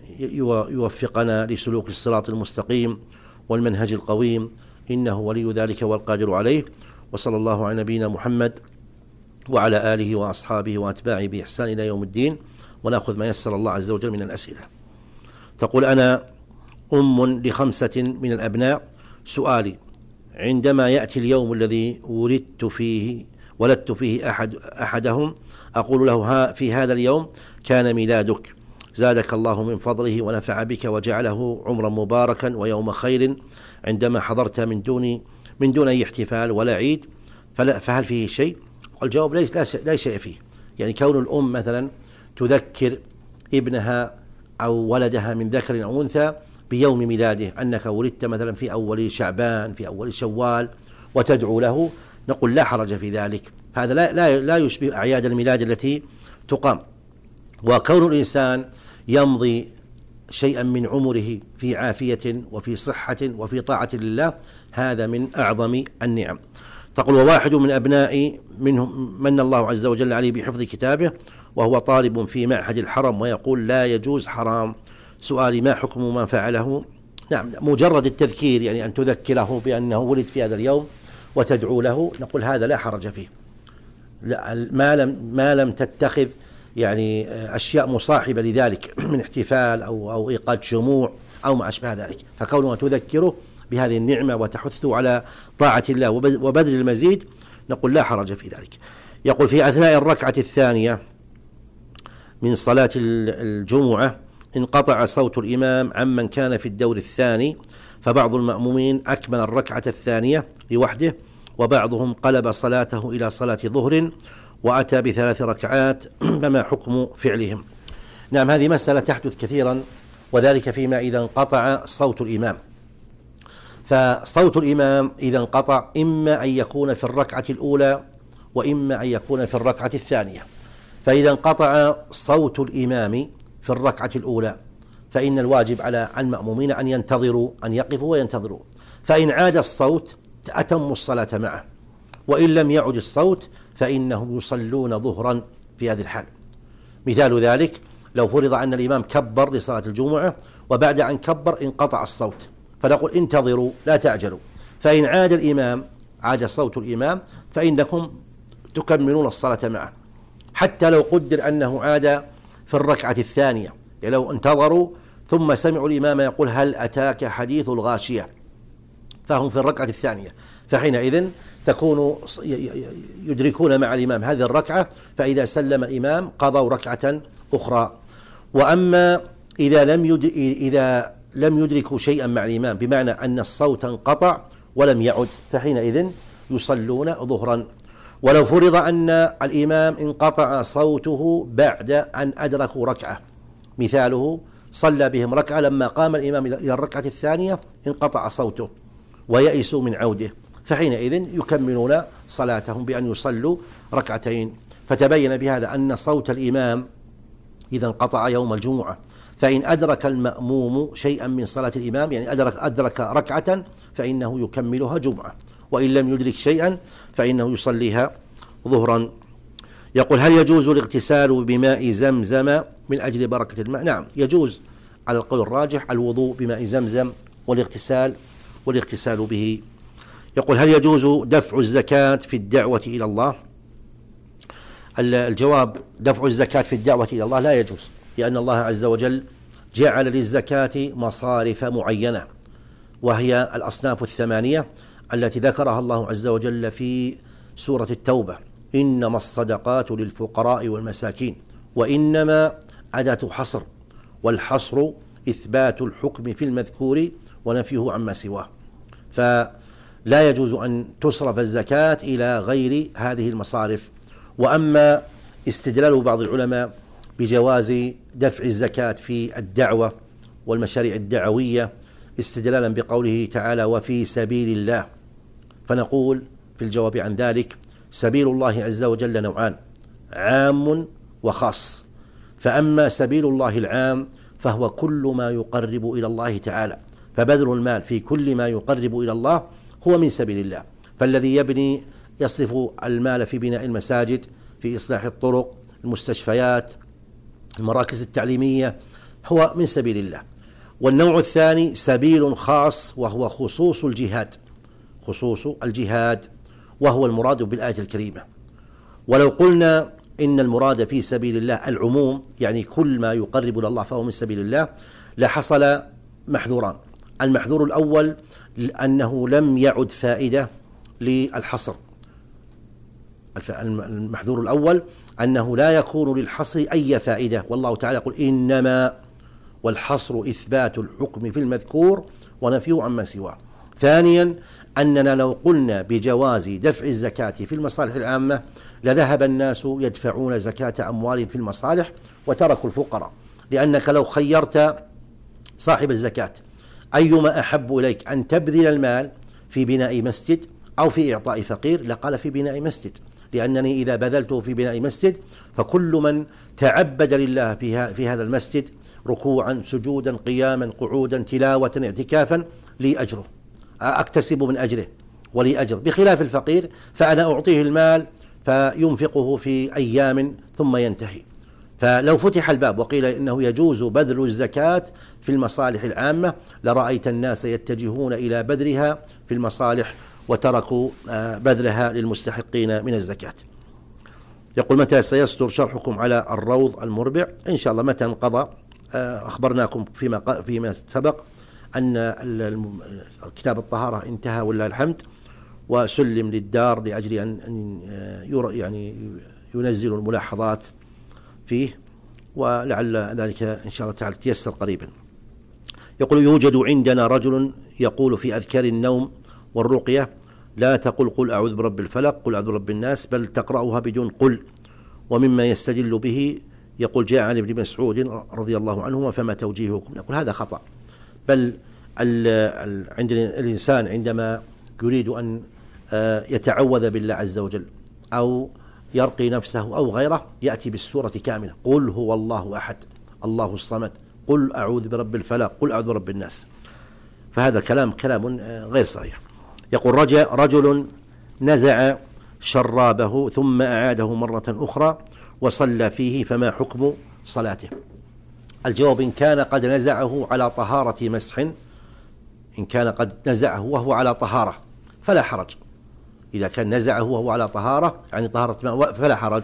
يوفقنا لسلوك الصراط المستقيم والمنهج القويم، إنه ولي ذلك والقادر عليه. وصلى الله على نبينا محمد وعلى آله وأصحابه وأتباعه بإحسان إلى يوم الدين، ونأخذ ما يسر الله عز وجل من الأسئلة. تقول: أنا أم لخمسة من الأبناء، سؤالي: عندما يأتي اليوم الذي ولدت فيه ولدت فيه أحد أحدهم أقول له: ها في هذا اليوم كان ميلادك، زادك الله من فضله ونفع بك وجعله عمرا مباركا ويوم خير، عندما حضرت من دون من دون أي احتفال ولا عيد، فهل فيه شيء؟ والجواب: ليس لا شيء فيه. يعني كون الأم مثلا تذكر ابنها أو ولدها من ذكر أو أنثى بيوم ميلاده، أنك ولدت مثلا في أول شعبان في أول شوال، وتدعو له، نقول لا حرج في ذلك. هذا لا, لا, لا يشبه أعياد الميلاد التي تقام. وكون الإنسان يمضي شيئا من عمره في عافية وفي صحة وفي طاعة لله، هذا من أعظم النعم. تقول: وواحد من أبنائي منهم من الله عز وجل عليه بحفظ كتابه، وهو طالب في معهد الحرم، ويقول: لا يجوز، حرام. سؤالي: ما حكم ما فعله؟ نعم، مجرد التذكير، يعني أن تذكره بأنه ولد في هذا اليوم وتدعو له، نقول هذا لا حرج فيه، لا ما لم ما لم تتخذ يعني أشياء مصاحبة لذلك من احتفال أو أو إيقاد شموع أو ما أشبه ذلك. فكونها تذكره بهذه النعمة وتحثه على طاعة الله وبذل المزيد، نقول لا حرج في ذلك. يقول: في أثناء الركعة الثانية من صلاة الجمعة انقطع صوت الإمام عمن كان في الدور الثاني، فبعض المأمومين أكمل الركعة الثانية لوحده، وبعضهم قلب صلاته إلى صلاة ظهر وأتى بثلاث ركعات، فما حكم فعلهم؟ نعم، هذه مسألة تحدث كثيرا، وذلك فيما إذا انقطع صوت الإمام. فصوت الإمام إذا انقطع إما أن يكون في الركعة الأولى وإما أن يكون في الركعة الثانية. فإذا انقطع صوت الإمام في الركعة الأولى فإن الواجب على المأمومين أن ينتظروا، أن يقفوا وينتظروا، فإن عاد الصوت أتموا الصلاة معه، وإن لم يعد الصوت فإنهم يصلون ظهرا في هذه الحال. مثال ذلك: لو فرض أن الإمام كبر لصلاة الجمعة وبعد أن كبر انقطع الصوت، فنقول: انتظروا لا تعجلوا، فإن عاد الإمام عاد صوت الإمام فإنكم تكملون الصلاة معه، حتى لو قدر أنه عاد في الركعة الثانية. يعني لو انتظروا ثم سمعوا الإمام يقول: هل أتاك حديث الغاشية، فهم في الركعة الثانية، فحينئذ تكون يدركون مع الإمام هذه الركعة، فإذا سلم الإمام قضوا ركعة أخرى. وأما إذا لم يدرك إذا لم يدركوا شيئا مع الإمام، بمعنى أن الصوت انقطع ولم يعد، فحينئذ يصلون ظهرا. ولو فرض أن الإمام انقطع صوته بعد أن أدركوا ركعة، مثاله: صلى بهم ركعة، لما قام الإمام إلى الركعة الثانية انقطع صوته ويئسوا من عوده، فحينئذ يكملون صلاتهم بأن يصلوا ركعتين. فتبين بهذا أن صوت الإمام إذا انقطع يوم الجمعة، فإن أدرك المأموم شيئا من صلاة الإمام، يعني أدرك, أدرك ركعة، فإنه يكملها جمعة، وإن لم يدرك شيئا فإنه يصليها ظهرا. يقول: هل يجوز الاغتسال بماء زمزم من أجل بركة الماء؟ نعم، يجوز على القول الراجح الوضوء بماء زمزم والاغتسال والاغتسال به. يقول: هل يجوز دفع الزكاة في الدعوة إلى الله؟ الجواب: دفع الزكاة في الدعوة إلى الله لا يجوز، لأن الله عز وجل جعل للزكاة مصارف معينة، وهي الأصناف الثمانية التي ذكرها الله عز وجل في سورة التوبة: إنما الصدقات للفقراء والمساكين، وإنما أداة حصر، والحصر إثبات الحكم في المذكور ونفيه عما سواه، فلا يجوز أن تصرف الزكاة إلى غير هذه المصارف. وأما استدلال بعض العلماء بجواز دفع الزكاة في الدعوة والمشاريع الدعوية استدلالا بقوله تعالى: وفي سبيل الله، فنقول في الجواب عن ذلك: سبيل الله عز وجل نوعان: عام وخاص. فأما سبيل الله العام فهو كل ما يقرب إلى الله تعالى، فبذل المال في كل ما يقرب إلى الله هو من سبيل الله. فالذي يبني يصرف المال في بناء المساجد، في إصلاح الطرق، المستشفيات، المراكز التعليمية، هو من سبيل الله. والنوع الثاني سبيل خاص، وهو خصوص الجهاد، خصوص الجهاد، وهو المراد بالآية الكريمة. ولو قلنا إن المراد في سبيل الله العموم، يعني كل ما يقرب إلى الله فهو من سبيل الله، لحصل محذوران. المحذور الأول أنه لم يعد فائدة للحصر. المحذور الأول أنه لا يكون للحصر أي فائدة، والله تعالى يقول: إنما، والحصر إثبات الحكم في المذكور ونفيه عما سواه. ثانيا أننا لو قلنا بجواز دفع الزكاة في المصالح العامة لذهب الناس يدفعون زكاة أموالهم في المصالح وتركوا الفقراء، لأنك لو خيرت صاحب الزكاة أيما أحب إليك أن تبذل المال في بناء مسجد أو في إعطاء فقير، لقال في بناء مسجد، لأنني إذا بذلته في بناء مسجد فكل من تعبد لله في هذا المسجد ركوعا، سجودا، قياما، قعودا، تلاوة، اعتكافا، لي أجره، أكتسب من أجره ولي أجر. بخلاف الفقير فأنا أعطيه المال فينفقه في أيام ثم ينتهي. فلو فتح الباب وقيل إنه يجوز بذل الزكاة في المصالح العامة لرأيت الناس يتجهون إلى بذلها في المصالح وتركوا بذلها للمستحقين من الزكاة. يقول: متى سيصدر شرحكم على الروض المربع؟ إن شاء الله متى انقضى. أخبرناككم فيما فيما سبق أن كتاب الطهارة انتهى ولله الحمد، وسلم للدار لأجل أن يعني ينزل الملاحظات فيه، ولعل ذلك إن شاء الله تعالى تيسر قريبا. يقول: يوجد عندنا رجل يقول في أذكار النوم والرقية: لا تقل قل أعوذ برب الفلق، قل أعوذ برب الناس، بل تقرأها بدون قل. ومما يستدل به يقول: جاء عن ابن مسعود رضي الله عنهما فما توجيهكم؟ نقول هذا خطأ. بل عند الإنسان عندما يريد أن يتعوذ بالله عز وجل أو يرقي نفسه أو غيره يأتي بالسورة كاملة: قل هو الله أحد، الله الصمد، قل أعوذ برب الفلق، قل أعوذ برب الناس. فهذا كلام كلام غير صحيح. يقول: رجل نزع شرابه ثم أعاده مرة أخرى وصلى فيه، فما حكم صلاته؟ الجواب: إن كان قد نزعه على طهارة مسح، إن كان قد نزعه وهو على طهارة فلا حرج. إذا كان نزعه وهو على طهارة يعني طهارة ماء فلا حرج.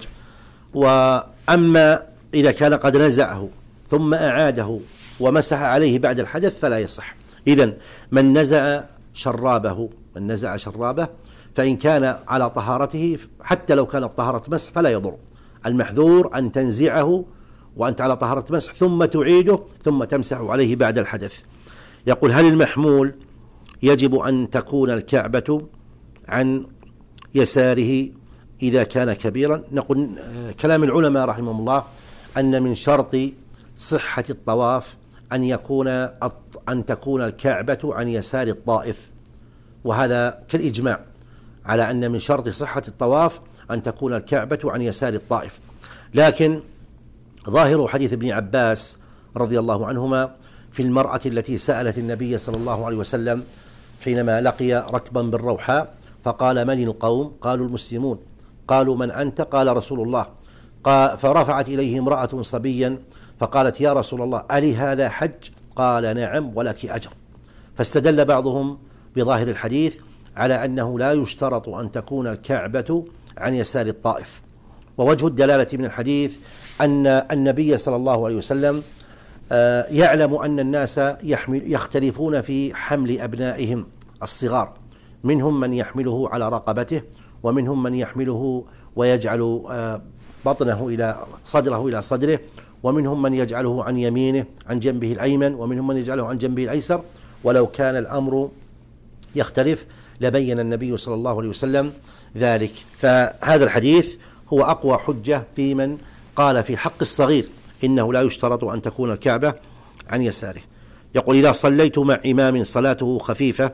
وأما إذا كان قد نزعه ثم أعاده ومسح عليه بعد الحدث فلا يصح. إذن من نزع شرابه من نزع شرابه فإن كان على طهارته حتى لو كانت طهارة مسح فلا يضر. المحذور أن تنزعه وأنت على طهارة مسح ثم تعيده ثم تمسح عليه بعد الحدث. يقول: هل المحمول يجب أن تكون الكعبة عن يساره إذا كان كبيرا؟ نقول كلام العلماء رحمهم الله أن من شرط صحة الطواف أن يكون أن تكون الكعبة عن يسار الطائف، وهذا كالإجماع على أن من شرط صحة الطواف أن تكون الكعبة عن يسار الطائف. لكن ظاهر حديث ابن عباس رضي الله عنهما في المرأة التي سألت النبي صلى الله عليه وسلم حينما لقي ركبا بالروحاء فقال: من القوم؟ قالوا: المسلمون. قالوا: من أنت؟ قال: رسول الله. قال فرفعت إليه امرأة صبيا فقالت: يا رسول الله، ألي هذا حج؟ قال: نعم ولك أجر. فاستدل بعضهم بظاهر الحديث على أنه لا يشترط أن تكون الكعبة عن يسار الطائف. ووجه الدلالة من الحديث أن النبي صلى الله عليه وسلم يعلم أن الناس يختلفون في حمل أبنائهم الصغار، منهم من يحمله على رقبته، ومنهم من يحمله ويجعل بطنه إلى صدره إلى صدره، ومنهم من يجعله عن يمينه عن جنبه الأيمن، ومنهم من يجعله عن جنبه الأيسر. ولو كان الأمر يختلف لبين النبي صلى الله عليه وسلم ذلك. فهذا الحديث هو أقوى حجة في من قال في حق الصغير إنه لا يشترط أن تكون الكعبة عن يساره. يقول: إذا صليت مع إمام صلاته خفيفة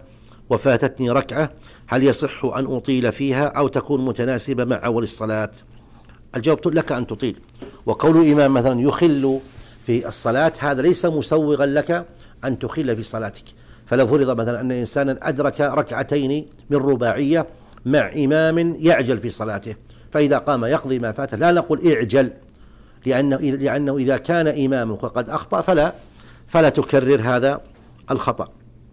وفاتتني ركعة هل يصح أن أطيل فيها أو تكون متناسبة مع أول الصلاة؟ الجواب لك أن تطيل، وقول الإمام مثلا يخل في الصلاة هذا ليس مسوغا لك أن تخل في صلاتك. فلو فرض مثلا أن إنسانا أدرك ركعتين من رباعية مع إمام يعجل في صلاته، فإذا قام يقضي ما فاته لا نقول اعجل، لأنه, لأنه إذا كان إمامك قد أخطأ فلا, فلا تكرر هذا الخطأ.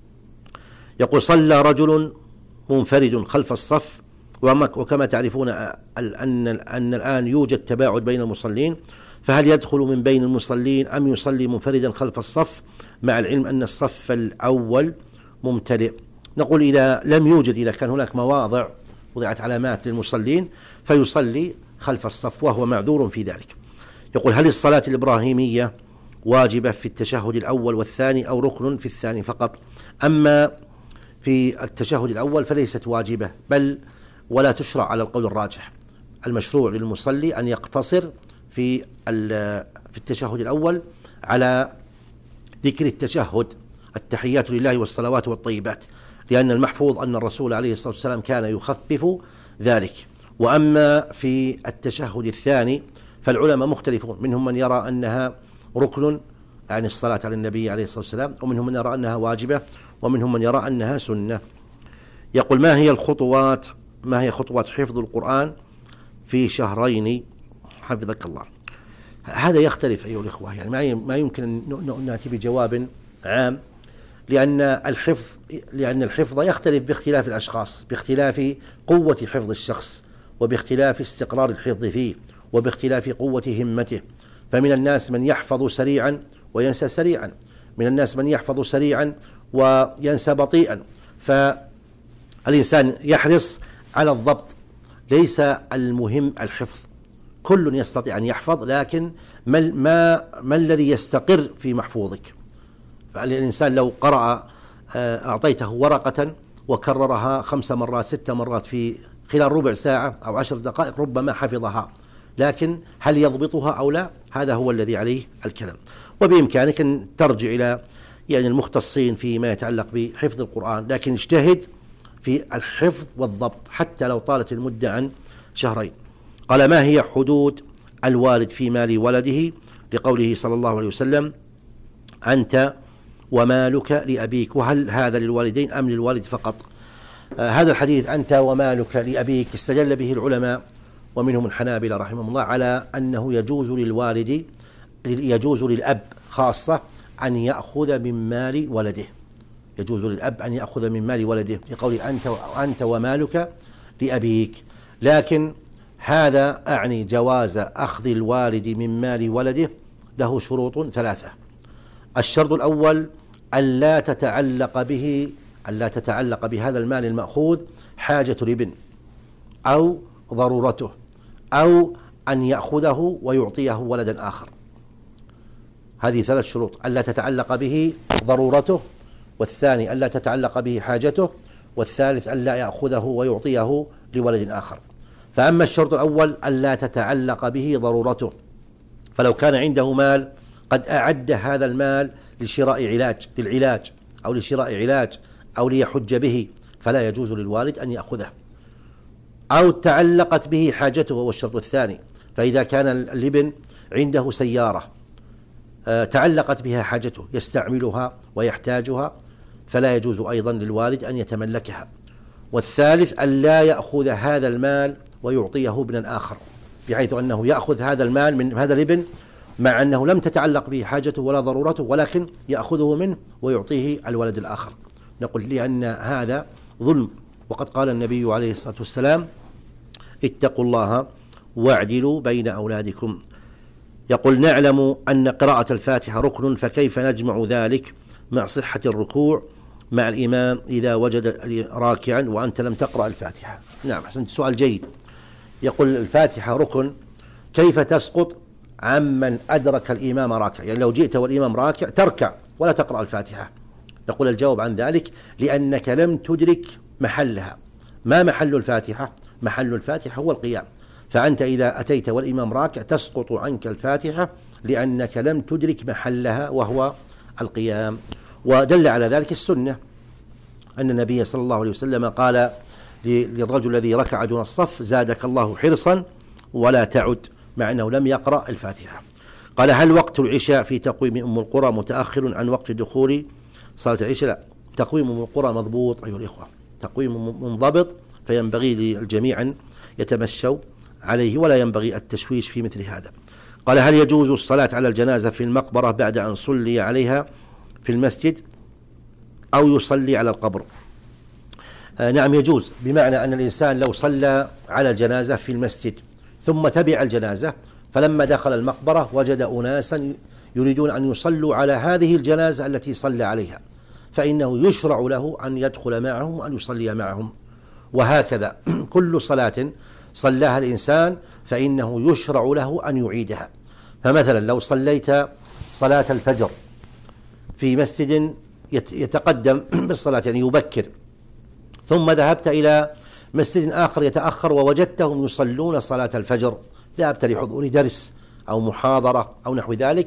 يقول صلى رجل منفرد خلف الصف، وكما تعرفون أن, أن الآن يوجد تباعد بين المصلين، فهل يدخل من بين المصلين أم يصلي منفردا خلف الصف مع العلم أن الصف الأول ممتلئ؟ نقول إذا لم يوجد، إذا كان هناك مواضع وضعت علامات للمصلين فيصلي خلف الصف وهو معذور في ذلك. يقول هل الصلاة الإبراهيمية واجبة في التشهد الأول والثاني أو ركن في الثاني فقط؟ أما في التشهد الأول فليست واجبة، بل ولا تشرع على القول الراجح. المشروع للمصلي أن يقتصر في في التشهد الأول على ذكر التشهد، التحيات لله والصلوات والطيبات، لأن المحفوظ أن الرسول عليه الصلاة والسلام كان يخفف ذلك. وأما في التشهد الثاني فالعلماء مختلفون، منهم من يرى أنها ركن يعني الصلاة على النبي عليه الصلاة والسلام، ومنهم من يرى أنها واجبة، ومنهم من يرى أنها سنة. يقول ما هي الخطوات ما هي خطوات حفظ القرآن في شهرين حفظك الله؟ هذا يختلف أيها الإخوة، يعني ما يمكن أن نأتي بجواب عام، لأن الحفظ لأن الحفظ يختلف باختلاف الأشخاص، باختلاف قوة حفظ الشخص، وباختلاف استقرار الحفظ فيه، وباختلاف قوة همته. فمن الناس من يحفظ سريعا وينسى سريعا، من الناس من يحفظ سريعا وينسى بطيئا. فالإنسان يحرص على الضبط، ليس المهم الحفظ، كل يستطيع أن يحفظ، لكن ما, ما, ما الذي يستقر في محفوظك؟ فالإنسان لو قرأ أعطيته ورقة وكررها خمس مرات ست مرات في خلال ربع ساعة أو عشر دقائق ربما حفظها، لكن هل يضبطها أو لا؟ هذا هو الذي عليه الكلام. وبإمكانك أن ترجع إلى يعني المختصين فيما يتعلق بحفظ القرآن، لكن اجتهد في الحفظ والضبط حتى لو طالت المدة عن شهرين. قال ما هي حدود الوالد في مال ولده لقوله صلى الله عليه وسلم أنت ومالك لأبيك؟ وهل هذا للوالدين أم للوالد فقط؟ آه هذا الحديث أنت ومالك لأبيك استدل به العلماء ومنهم الحنابلة رحمهم الله على أنه يجوز للوالد يجوز للأب خاصة أن يأخذ من مال ولده، يجوز للأب أن يأخذ من مال ولده لقوله أنت أنت ومالك لأبيك. لكن هذا أعني جواز أخذ الوالد من مال ولده له شروط ثلاثة. الشرط الأول ألا تتعلق به ألا تتعلق بهذا المال المأخوذ حاجة الابن أو ضرورته، أو أن يأخذه ويعطيه ولدا آخر. هذه ثلاث شروط: ألا تتعلق به ضرورته، والثاني ألا تتعلق به حاجته، والثالث ألا يأخذه ويعطيه لولد آخر. فأما الشرط الأول ألا تتعلق به ضرورته، فلو كان عنده مال قد أعد هذا المال لشراء علاج للعلاج أو لشراء علاج أو ليحج به، فلا يجوز للوالد أن يأخذه. أو تعلقت به حاجته، وهو الشرط الثاني، فإذا كان الابن عنده سيارة تعلقت بها حاجته يستعملها ويحتاجها، فلا يجوز أيضا للوالد أن يتملكها. والثالث أن لا يأخذ هذا المال ويعطيه ابنا آخر، بحيث أنه يأخذ هذا المال من هذا الابن مع أنه لم تتعلق به حاجته ولا ضرورته، ولكن يأخذه منه ويعطيه الولد الآخر. نقول لأن هذا ظلم، وقد قال النبي عليه الصلاة والسلام اتقوا الله واعدلوا بين أولادكم. يقول نعلم أن قراءة الفاتحة ركن، فكيف نجمع ذلك مع صحة الركوع مع الإمام إذا وجد راكعا وأنت لم تقرأ الفاتحة؟ نعم، حسنت، سؤال جيد. يقول الفاتحة ركن، كيف تسقط عمن أدرك الإمام راكع؟ يعني لو جئت والإمام راكع تركع ولا تقرأ الفاتحة. نقول الجواب عن ذلك لأنك لم تدرك محلها. ما محل الفاتحة؟ محل الفاتحة هو القيام، فأنت إذا أتيت والإمام راكع تسقط عنك الفاتحة لأنك لم تدرك محلها وهو القيام. ودل على ذلك السنة، أن النبي صلى الله عليه وسلم قال للرجل الذي ركع دون الصف: زادك الله حرصا ولا تعد، مع أنه لم يقرأ الفاتحة. قال: هل وقت العشاء في تقويم أم القرى متأخر عن وقت دخول صلاة العشاء؟ لا، تقويم أم القرى مضبوط أيها الإخوة، تقويم منضبط، فينبغي للجميع أن يتمشوا عليه ولا ينبغي التشويش في مثل هذا. قال: هل يجوز الصلاة على الجنازة في المقبرة بعد أن صلي عليها في المسجد أو يصلي على القبر؟ آه نعم يجوز، بمعنى أن الإنسان لو صلى على الجنازة في المسجد ثم تبع الجنازة، فلما دخل المقبرة وجد أناسا يريدون أن يصلوا على هذه الجنازة التي صلى عليها، فإنه يشرع له أن يدخل معهم وأن يصلي معهم. وهكذا كل صلاة صلاها الإنسان فإنه يشرع له أن يعيدها. فمثلا لو صليت صلاة الفجر في مسجد يتقدم بالصلاة يعني يبكر، ثم ذهبت إلى مسجد آخر يتأخر ووجدتهم يصلون صلاة الفجر، ذهبت لحضور درس أو محاضرة أو نحو ذلك،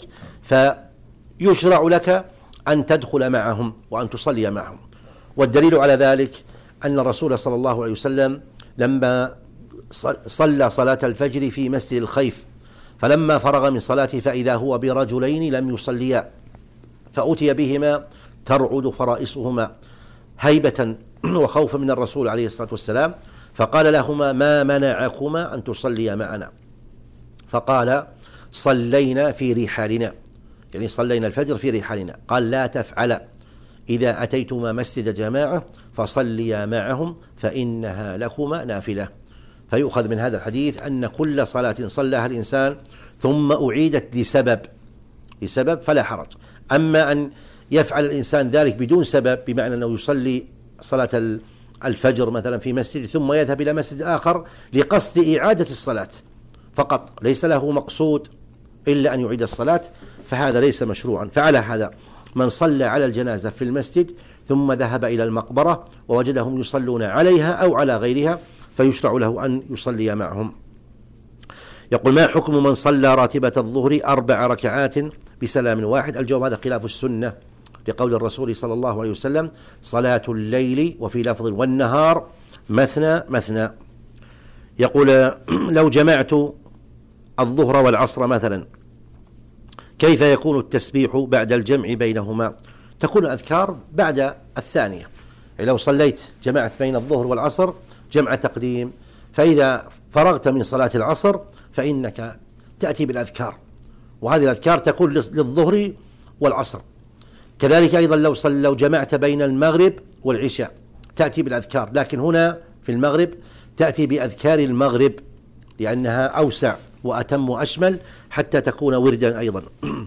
فيشرع لك أن تدخل معهم وأن تصلي معهم. والدليل على ذلك أن الرسول صلى الله عليه وسلم لما صلى صلاة الفجر في مسجد الخيف، فلما فرغ من صلاته فإذا هو برجلين لم يصليا، فأتي بهما ترعد فرائصهما هيبة وخوفا من الرسول عليه الصلاة والسلام، فقال لهما: ما منعكما أن تصليا معنا؟ فقال: صلينا في رحالنا، يعني صلينا الفجر في رحالنا. قال: لا تفعل، إذا أتيتما مسجد جماعة فصليا معهم فإنها لكما نافلة. فيؤخذ من هذا الحديث أن كل صلاة صلاها الإنسان ثم أعيدت لسبب لسبب فلا حرج. أما أن يفعل الإنسان ذلك بدون سبب، بمعنى أنه يصلي صلاة الفجر مثلا في مسجد ثم يذهب إلى مسجد آخر لقصد إعادة الصلاة فقط، ليس له مقصود إلا أن يعيد الصلاة، فهذا ليس مشروعا. فعلى هذا من صلى على الجنازة في المسجد ثم ذهب إلى المقبرة ووجدهم يصلون عليها أو على غيرها فيشرع له أن يصلي معهم. يقول: ما حكم من صلى راتبة الظهر أربع ركعات بسلام واحد؟ الجواب: هذا خلاف السنة، لقول الرسول صلى الله عليه وسلم: صلاة الليل وفي لفظ والنهار مثنى مثنى. يقول: لو جمعت الظهر والعصر مثلا كيف يكون التسبيح بعد الجمع بينهما؟ تكون الأذكار بعد الثانية، يعني لو صليت جمعت بين الظهر والعصر جمع تقديم، فإذا فرغت من صلاة العصر فإنك تأتي بالأذكار، وهذه الأذكار تكون للظهر والعصر. كذلك أيضا لو صل لو جمعت بين المغرب والعشاء تأتي بالأذكار، لكن هنا في المغرب تأتي بأذكار المغرب لأنها أوسع وأتم وأشمل حتى تكون وردا أيضا.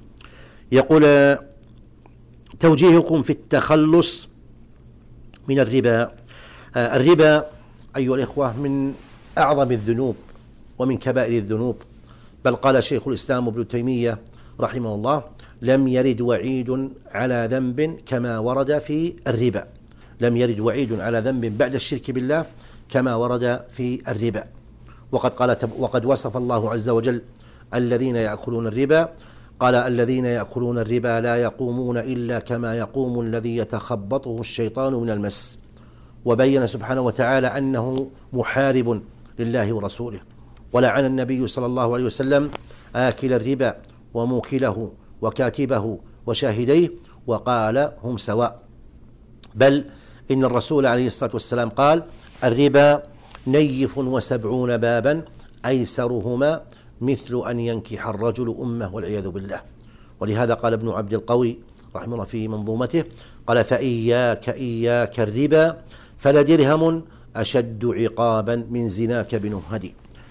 يقول: توجيهكم في التخلص من الربا. الربا أيها الإخوة من أعظم الذنوب ومن كبائر الذنوب، بل قال شيخ الإسلام ابن تيمية رحمه الله: لم يرد وعيد على ذنب كما ورد في الربا، لم يرد وعيد على ذنب بعد الشرك بالله كما ورد في الربا. وقد قال وقد وصف الله عز وجل الذين يأكلون الربا، قال: الذين يأكلون الربا لا يقومون إلا كما يقوم الذي يتخبطه الشيطان من المس. وبين سبحانه وتعالى أنه محارب لله ورسوله، ولعن النبي صلى الله عليه وسلم آكل الربا وموكله وكاتبه وشاهديه وقال: هم سواء. بل إن الرسول عليه الصلاة والسلام قال: الربا نيف وسبعون بابا أيسرهما مثل أن ينكح الرجل أمه والعياذ بالله. ولهذا قال ابن عبد القوي رحمه الله في منظومته، قال: فإياك إياك الربا فلدرهم أشد عقابا من زناك بنهدي.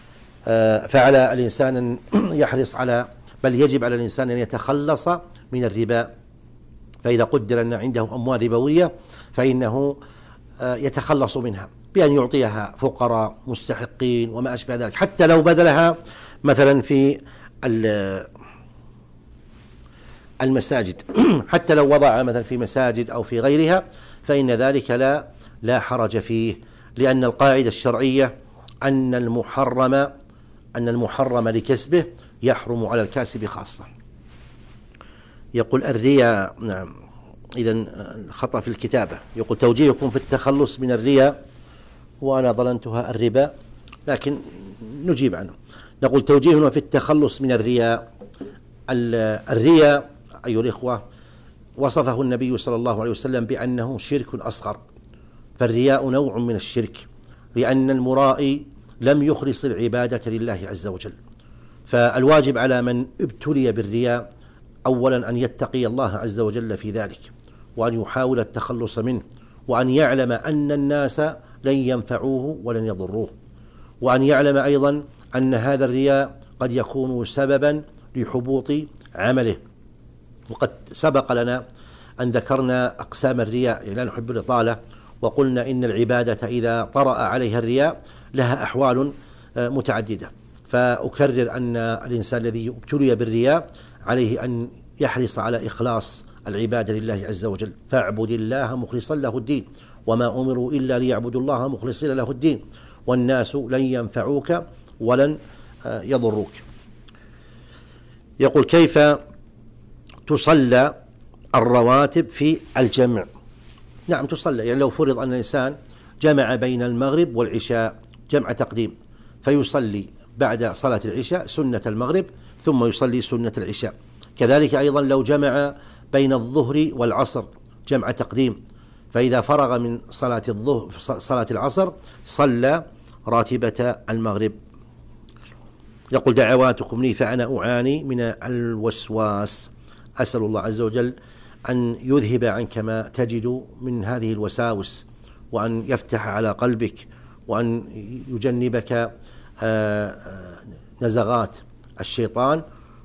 فعلى الإنسان أن يحرص على بل يجب على الإنسان أن يتخلص من الربا، فإذا قدر أن عنده أموال ربوية فإنه يتخلص منها بأن يعطيها فقراء مستحقين وما أشبه ذلك، حتى لو بذلها مثلا في المساجد حتى لو وضع مثلا في مساجد أو في غيرها فإن ذلك لا لا حرج فيه، لأن القاعدة الشرعية أن المحرم أن المحرم لكسبه يحرم على الكاسب خاصة. يقول: الرياء نعم إذن خطأ في الكتابة. يقول توجيهكم في التخلص من الرياء، وأنا ظننتها الربا، لكن نجيب عنه. نقول توجيهنا في التخلص من الرياء. الرياء أيها الإخوة وصفه النبي صلى الله عليه وسلم بأنه شرك أصغر، فالرياء نوع من الشرك، لأن المرائي لم يخلص العبادة لله عز وجل. فالواجب على من ابتلي بالرياء أولا أن يتقي الله عز وجل في ذلك، وأن يحاول التخلص منه، وأن يعلم أن الناس لن ينفعوه ولن يضروه، وأن يعلم أيضا أن هذا الرياء قد يكون سببا لحبوط عمله. وقد سبق لنا أن ذكرنا أقسام الرياء، لا نحب الإطالة، وقلنا إن العبادة إذا طرأ عليها الرياء لها أحوال متعددة. فأكرر أن الإنسان الذي ابتلي بالرياء عليه أن يحرص على إخلاص العبادة لله عز وجل، فاعبد الله مخلصا له الدين، وما أمروا إلا ليعبدوا الله مخلصين له الدين، والناس لن ينفعوك ولن يضروك. يقول كيف تصلى الرواتب في الجمع؟ نعم تصلى، يعني لو فرض أن الإنسان جمع بين المغرب والعشاء جمع تقديم، فيصلي بعد صلاة العشاء سنة المغرب ثم يصلي سنة العشاء. كذلك أيضا لو جمع بين الظهر والعصر جمع تقديم، فإذا فرغ من صلاة الظهر صلاة العصر صلى راتبة المغرب. يقول دعواتكم لي فأنا أعاني من الوسواس، أسأل الله عز وجل أن يذهب عنك ما تجد من هذه الوساوس، وأن يفتح على قلبك، وأن يجنبك نزغات الشيطان.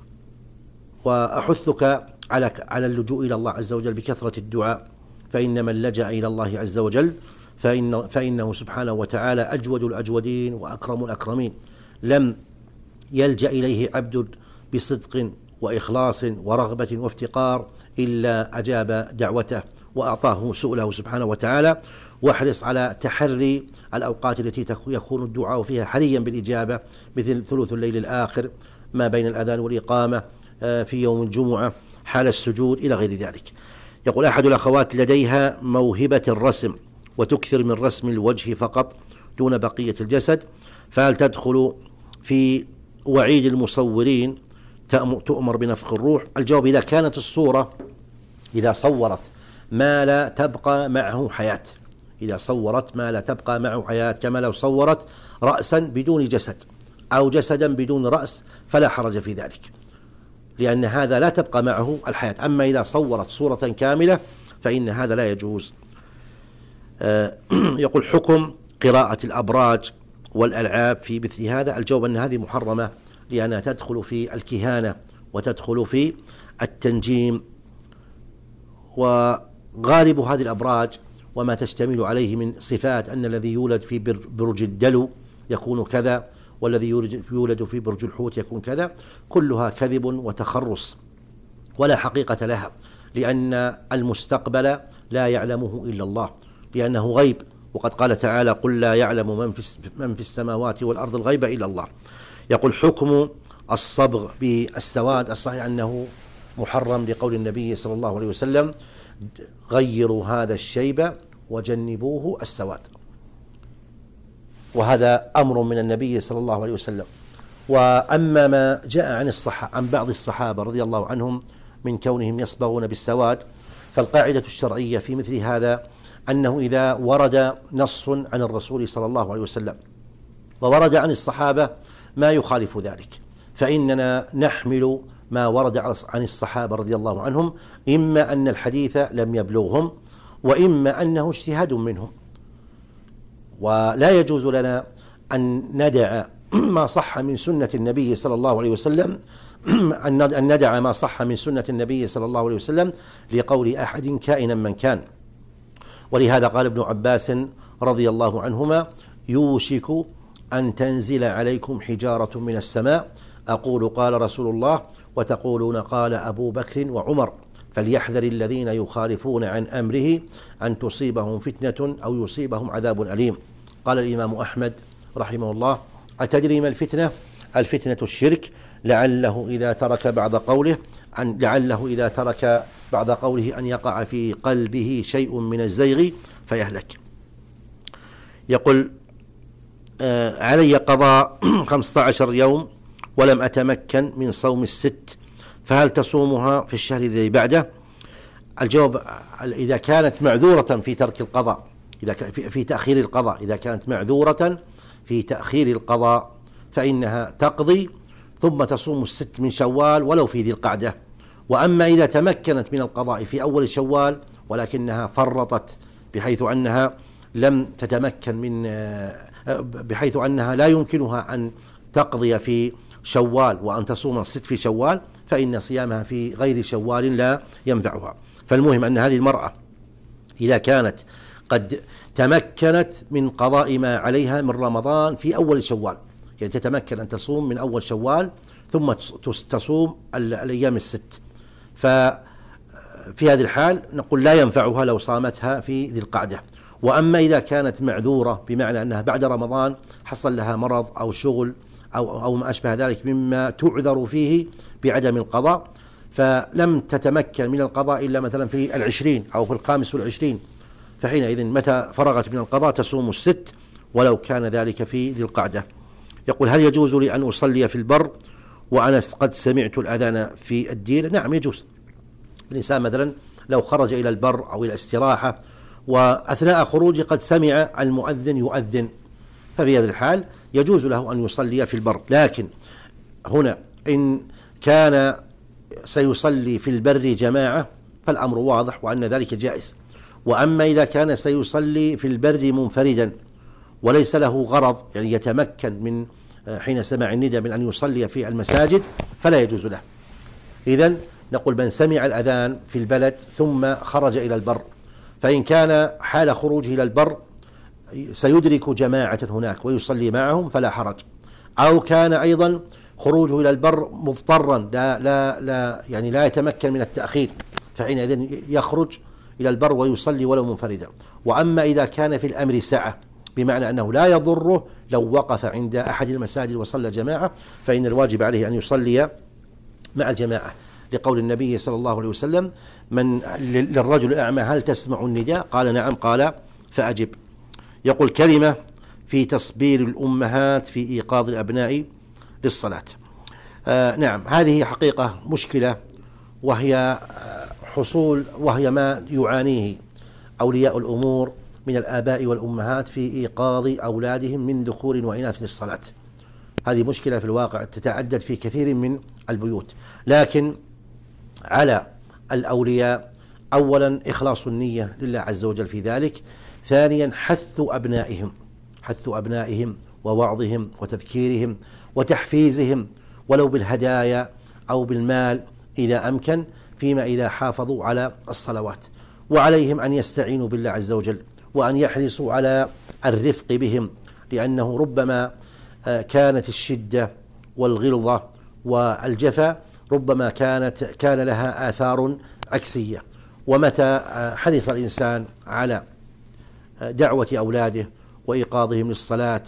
وأحثك على على اللجوء إلى الله عز وجل بكثرة الدعاء، فإن من لجأ إلى الله عز وجل فإن فإنه سبحانه وتعالى أجود الأجودين وأكرم الأكرمين. لم يلجأ إليه عبد بصدق وإخلاص ورغبة وافتقار إلا أجاب دعوته وأعطاه سؤله سبحانه وتعالى. واحرص على تحري الأوقات التي يكون الدعاء فيها حريا بالإجابة، مثل ثلث الليل الآخر، ما بين الأذان والإقامة، في يوم الجمعة، حال السجود، إلى غير ذلك. يقول أحد الأخوات لديها موهبة الرسم وتكثر من رسم الوجه فقط دون بقية الجسد، فهل تدخل في وعيد المصورين تؤمر بنفخ الروح؟ الجواب إذا كانت الصورة إذا صورت ما لا تبقى معه حياة، إذا صورت ما لا تبقى معه حياة، كما لو صورت رأسا بدون جسد أو جسدا بدون رأس فلا حرج في ذلك، لأن هذا لا تبقى معه الحياة. أما إذا صورت صورة كاملة فإن هذا لا يجوز. يقول حكم قراءة الأبراج والألعاب في مثل هذا؟ الجواب أن هذه محرمة، لأنها تدخل في الكهانة وتدخل في التنجيم، وغالب هذه الأبراج وما تشتمل عليه من صفات أن الذي يولد في برج الدلو يكون كذا، والذي يولد في برج الحوت يكون كذا، كلها كذب وتخرص ولا حقيقة لها، لأن المستقبل لا يعلمه إلا الله، لأنه غيب. وقد قال تعالى قل لا يعلم من في من في السماوات والأرض الغيب إلا الله. يقول حكم الصبغ بالسواد؟ الصحيح أنه محرم لقول النبي صلى الله عليه وسلم غيروا هذا الشيب وجنبوه السواد، وهذا أمر من النبي صلى الله عليه وسلم. وأما ما جاء عن الصحابة عن بعض الصحابة رضي الله عنهم من كونهم يصبغون بالسواد، فالقاعدة الشرعية في مثل هذا أنه إذا ورد نص عن الرسول صلى الله عليه وسلم وورد عن الصحابة ما يخالف ذلك، فإننا نحمل ما ورد عن الصحابة رضي الله عنهم، إما أن الحديث لم يبلغهم، وإما أنه اجتهاد منهم. ولا يجوز لنا أن ندع ما صح من سنة النبي صلى الله عليه وسلم أن ندع ما صح من سنة النبي صلى الله عليه وسلم لقول أحد كائنا من كان. ولهذا قال ابن عباس رضي الله عنهما يوشك أن تنزل عليكم حجارة من السماء، أقول قال رسول الله وتقولون قال أبو بكر وعمر، فليحذر الذين يخالفون عن أمره أن تصيبهم فتنة أو يصيبهم عذاب أليم. قال الإمام أحمد رحمه الله أتدري ما الفتنة؟ الفتنة الشرك، لعله إذا ترك بعض قوله عن لعله إذا ترك بعد قوله أن يقع في قلبه شيء من الزيغ فيهلك. يقول آه علي قضاء خمسة عشر يوم ولم أتمكن من صوم الست، فهل تصومها في الشهر الذي بعده؟ الجواب: إذا كانت معذورة في ترك القضاء، إذا في تأخير القضاء، إذا كانت معذورة في تأخير القضاء فإنها تقضي ثم تصوم الست من شوال ولو في ذي القعدة. وأما إذا تمكنت من القضاء في أول شوال ولكنها فرطت بحيث أنها لم تتمكن من بحيث أنها لا يمكنها أن تقضي في شوال وأن تصوم الست في شوال، فإن صيامها في غير شوال لا ينفعها. فالمهم أن هذه المرأة إذا كانت قد تمكنت من قضاء ما عليها من رمضان في أول شوال، يعني تتمكن أن تصوم من أول شوال ثم تصوم الأيام الست، ففي هذه الحال نقول لا ينفعها لو صامتها في ذي القعدة. وأما إذا كانت معذورة بمعنى أنها بعد رمضان حصل لها مرض أو شغل أو, أو ما أشبه ذلك مما تعذر فيه بعدم القضاء، فلم تتمكن من القضاء إلا مثلا في العشرين أو في الخامس والعشرين، فحينئذ متى فرغت من القضاء تصوم الست ولو كان ذلك في ذي القعدة. يقول: هل يجوز لي أن أصلي في البر وأنا قد سمعت الأذان في الدير؟ نعم يجوز. الإنسان مثلا لو خرج إلى البر أو إلى استراحة وأثناء خروجه قد سمع المؤذن يؤذن، ففي هذا الحال يجوز له أن يصلي في البر. لكن هنا إن كان سيصلي في البر جماعة فالأمر واضح وأن ذلك جائز. وأما إذا كان سيصلي في البر منفردا وليس له غرض، يعني يتمكن من حين سمع النداء من أن يصلي في المساجد، فلا يجوز له. إذن نقول: من سمع الأذان في البلد ثم خرج إلى البر، فإن كان حال خروجه إلى البر سيدرك جماعة هناك ويصلي معهم فلا حرج، أو كان أيضا خروجه إلى البر مضطرا لا, لا, لا يعني لا يتمكن من التأخير، فحينئذ يخرج إلى البر ويصلي ولو منفردا. وأما إذا كان في الأمر سعة بمعنى أنه لا يضره لو وقف عند أحد المساجد وصلى جماعة، فإن الواجب عليه أن يصلي مع الجماعة، لقول النبي صلى الله عليه وسلم: من للرجل الأعمى هل تسمع النداء؟ قال: نعم. قال: فأجب. يقول: كلمة في تصبير الأمهات في إيقاظ الأبناء للصلاة. آه نعم، هذه حقيقة مشكلة، وهي حصول وهي ما يعانيه أولياء الأمور من الآباء والأمهات في إيقاظ أولادهم من ذكور وإناث للصلاة. هذه مشكلة في الواقع تتعدد في كثير من البيوت، لكن على الأولياء أولا إخلاص النية لله عز وجل في ذلك، ثانيا حث أبنائهم حث أبنائهم ووعظهم وتذكيرهم وتحفيزهم ولو بالهدايا أو بالمال إذا أمكن، فيما إذا حافظوا على الصلوات. وعليهم أن يستعينوا بالله عز وجل وأن يحرصوا على الرفق بهم، لأنه ربما كانت الشدة والغلظة والجفا ربما كانت كان لها آثار عكسية. ومتى حرص الإنسان على دعوة أولاده وإيقاظهم للصلاة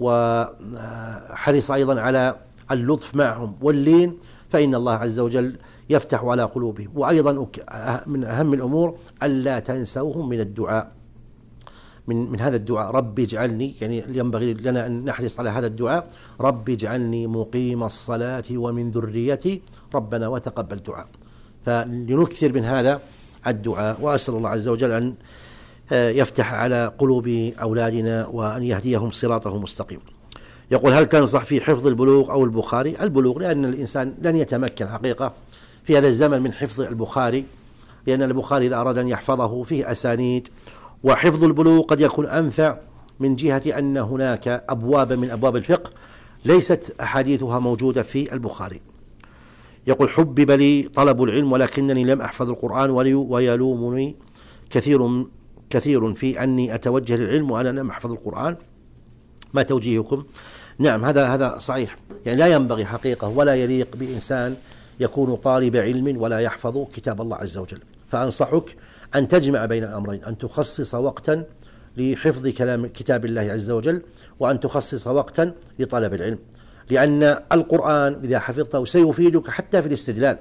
وحرص أيضا على اللطف معهم واللين، فإن الله عز وجل يفتح على قلوبهم. وأيضا من أهم الأمور ألا تنسوهم من الدعاء، من من هذا الدعاء: رب اجعلني، يعني ينبغي لنا أن نحرص على هذا الدعاء: رب اجعلني مقيم الصلاة ومن ذريتي ربنا وتقبل دعاء. فلنكثر من هذا الدعاء، وأسأل الله عز وجل أن يفتح على قلوب أولادنا وأن يهديهم صراطه المستقيم. يقول: هل تنصح في حفظ البلوغ أو البخاري؟ البلوغ، لأن الإنسان لن يتمكن حقيقة في هذا الزمن من حفظ البخاري، لأن البخاري إذا أراد أن يحفظه فيه أسانيد. وحفظ البلوغ قد يكون أنفع من جهة أن هناك أبواب من أبواب الفقه ليست أحاديثها موجودة في البخاري. يقول: حبب لي طلب العلم ولكنني لم أحفظ القرآن ويلومني كثير كثير في أني أتوجه للعلم وأنا لم أحفظ القرآن، ما توجيهكم؟ نعم، هذا هذا صحيح، يعني لا ينبغي حقيقة ولا يليق بإنسان يكون طالب علم ولا يحفظ كتاب الله عز وجل. فأنصحك أن تجمع بين الأمرين، أن تخصص وقتا لحفظ كلام كتاب الله عز وجل وأن تخصص وقتا لطلب العلم، لأن القرآن إذا حفظته سيفيدك حتى في الاستدلال.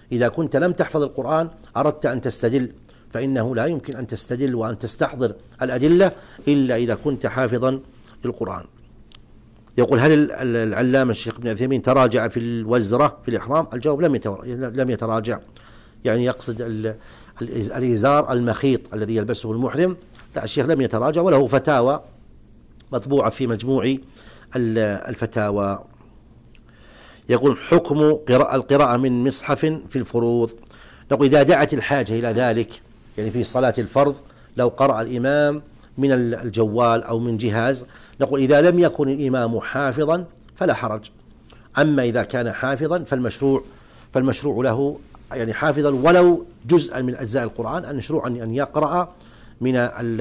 إذا كنت لم تحفظ القرآن أردت أن تستدل، فإنه لا يمكن أن تستدل وأن تستحضر الأدلة إلا إذا كنت حافظا للقرآن. يقول: هل العلامة الشيخ ابن عثيمين تراجع في الوزرة في الإحرام؟ الجواب: لم يتراجع، يعني يقصد الإزار المخيط الذي يلبسه المحرم. لا، الشيخ لم يتراجع، وله فتاوى مطبوعة في مجموع الفتاوى. يقول: حكم قراءة القراءة من مصحف في الفروض. نقول: إذا دعت الحاجة إلى ذلك، يعني في صلاة الفرض لو قرأ الإمام من الجوال أو من جهاز، نقول: إذا لم يكن الإمام حافظا فلا حرج. أما إذا كان حافظا فالمشروع فالمشروع له، يعني حافظا ولو جزءا من أجزاء القرآن، المشروع أن يقرأ من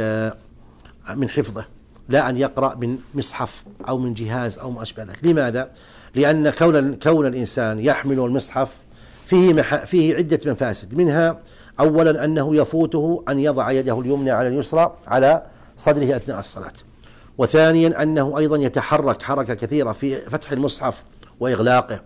من حفظه، لا أن يقرأ من مصحف أو من جهاز أو ما أشبه ذلك. لماذا؟ لأن كون كون الإنسان يحمل المصحف فيه فيه عدة مفاسد، منها أولا أنه يفوته أن يضع يده اليمنى على اليسرى على صدره أثناء الصلاة، وثانيا أنه أيضا يتحرك حركة كثيرة في فتح المصحف وإغلاقه،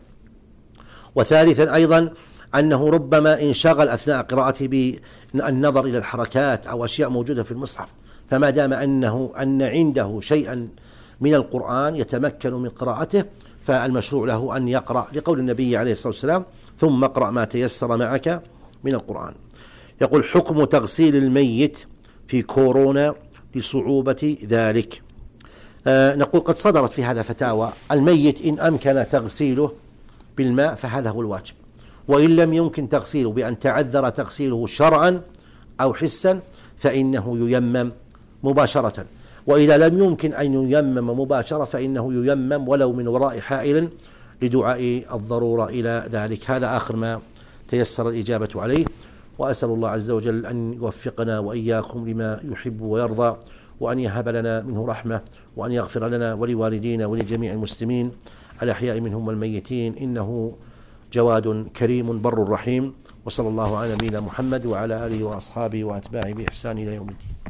وثالثا أيضا أنه ربما انشغل أثناء قراءته بالنظر إلى الحركات أو أشياء موجودة في المصحف، فما دام أنه أن عنده شيئا من القرآن يتمكن من قراءته فالمشروع له أن يقرأ، لقول النبي عليه الصلاة والسلام: ثم اقرأ ما تيسر معك من القرآن. يقول: حكم تغسيل الميت في كورونا لصعوبة ذلك. آه نقول: قد صدرت في هذا فتاوى. الميت إن أمكن تغسيله بالماء فهذا هو الواجب، وإن لم يمكن تغسيله بأن تعذر تغسيله شرعا أو حسا فإنه ييمم مباشرة، وإذا لم يمكن أن ييمم مباشرة فإنه ييمم ولو من وراء حائل لدعاء الضرورة إلى ذلك. هذا آخر ما تيسر الإجابة عليه، وأسأل الله عز وجل أن يوفقنا وإياكم لما يحب ويرضى، وأن يهب لنا منه رحمة، وأن يغفر لنا ولوالدينا ولجميع المسلمين الأحياء منهم والميتين، إنه جواد كريم بر رحيم. وصلى الله على نبينا محمد وعلى آله وأصحابه وأتباعه بإحسان إلى يوم الدين.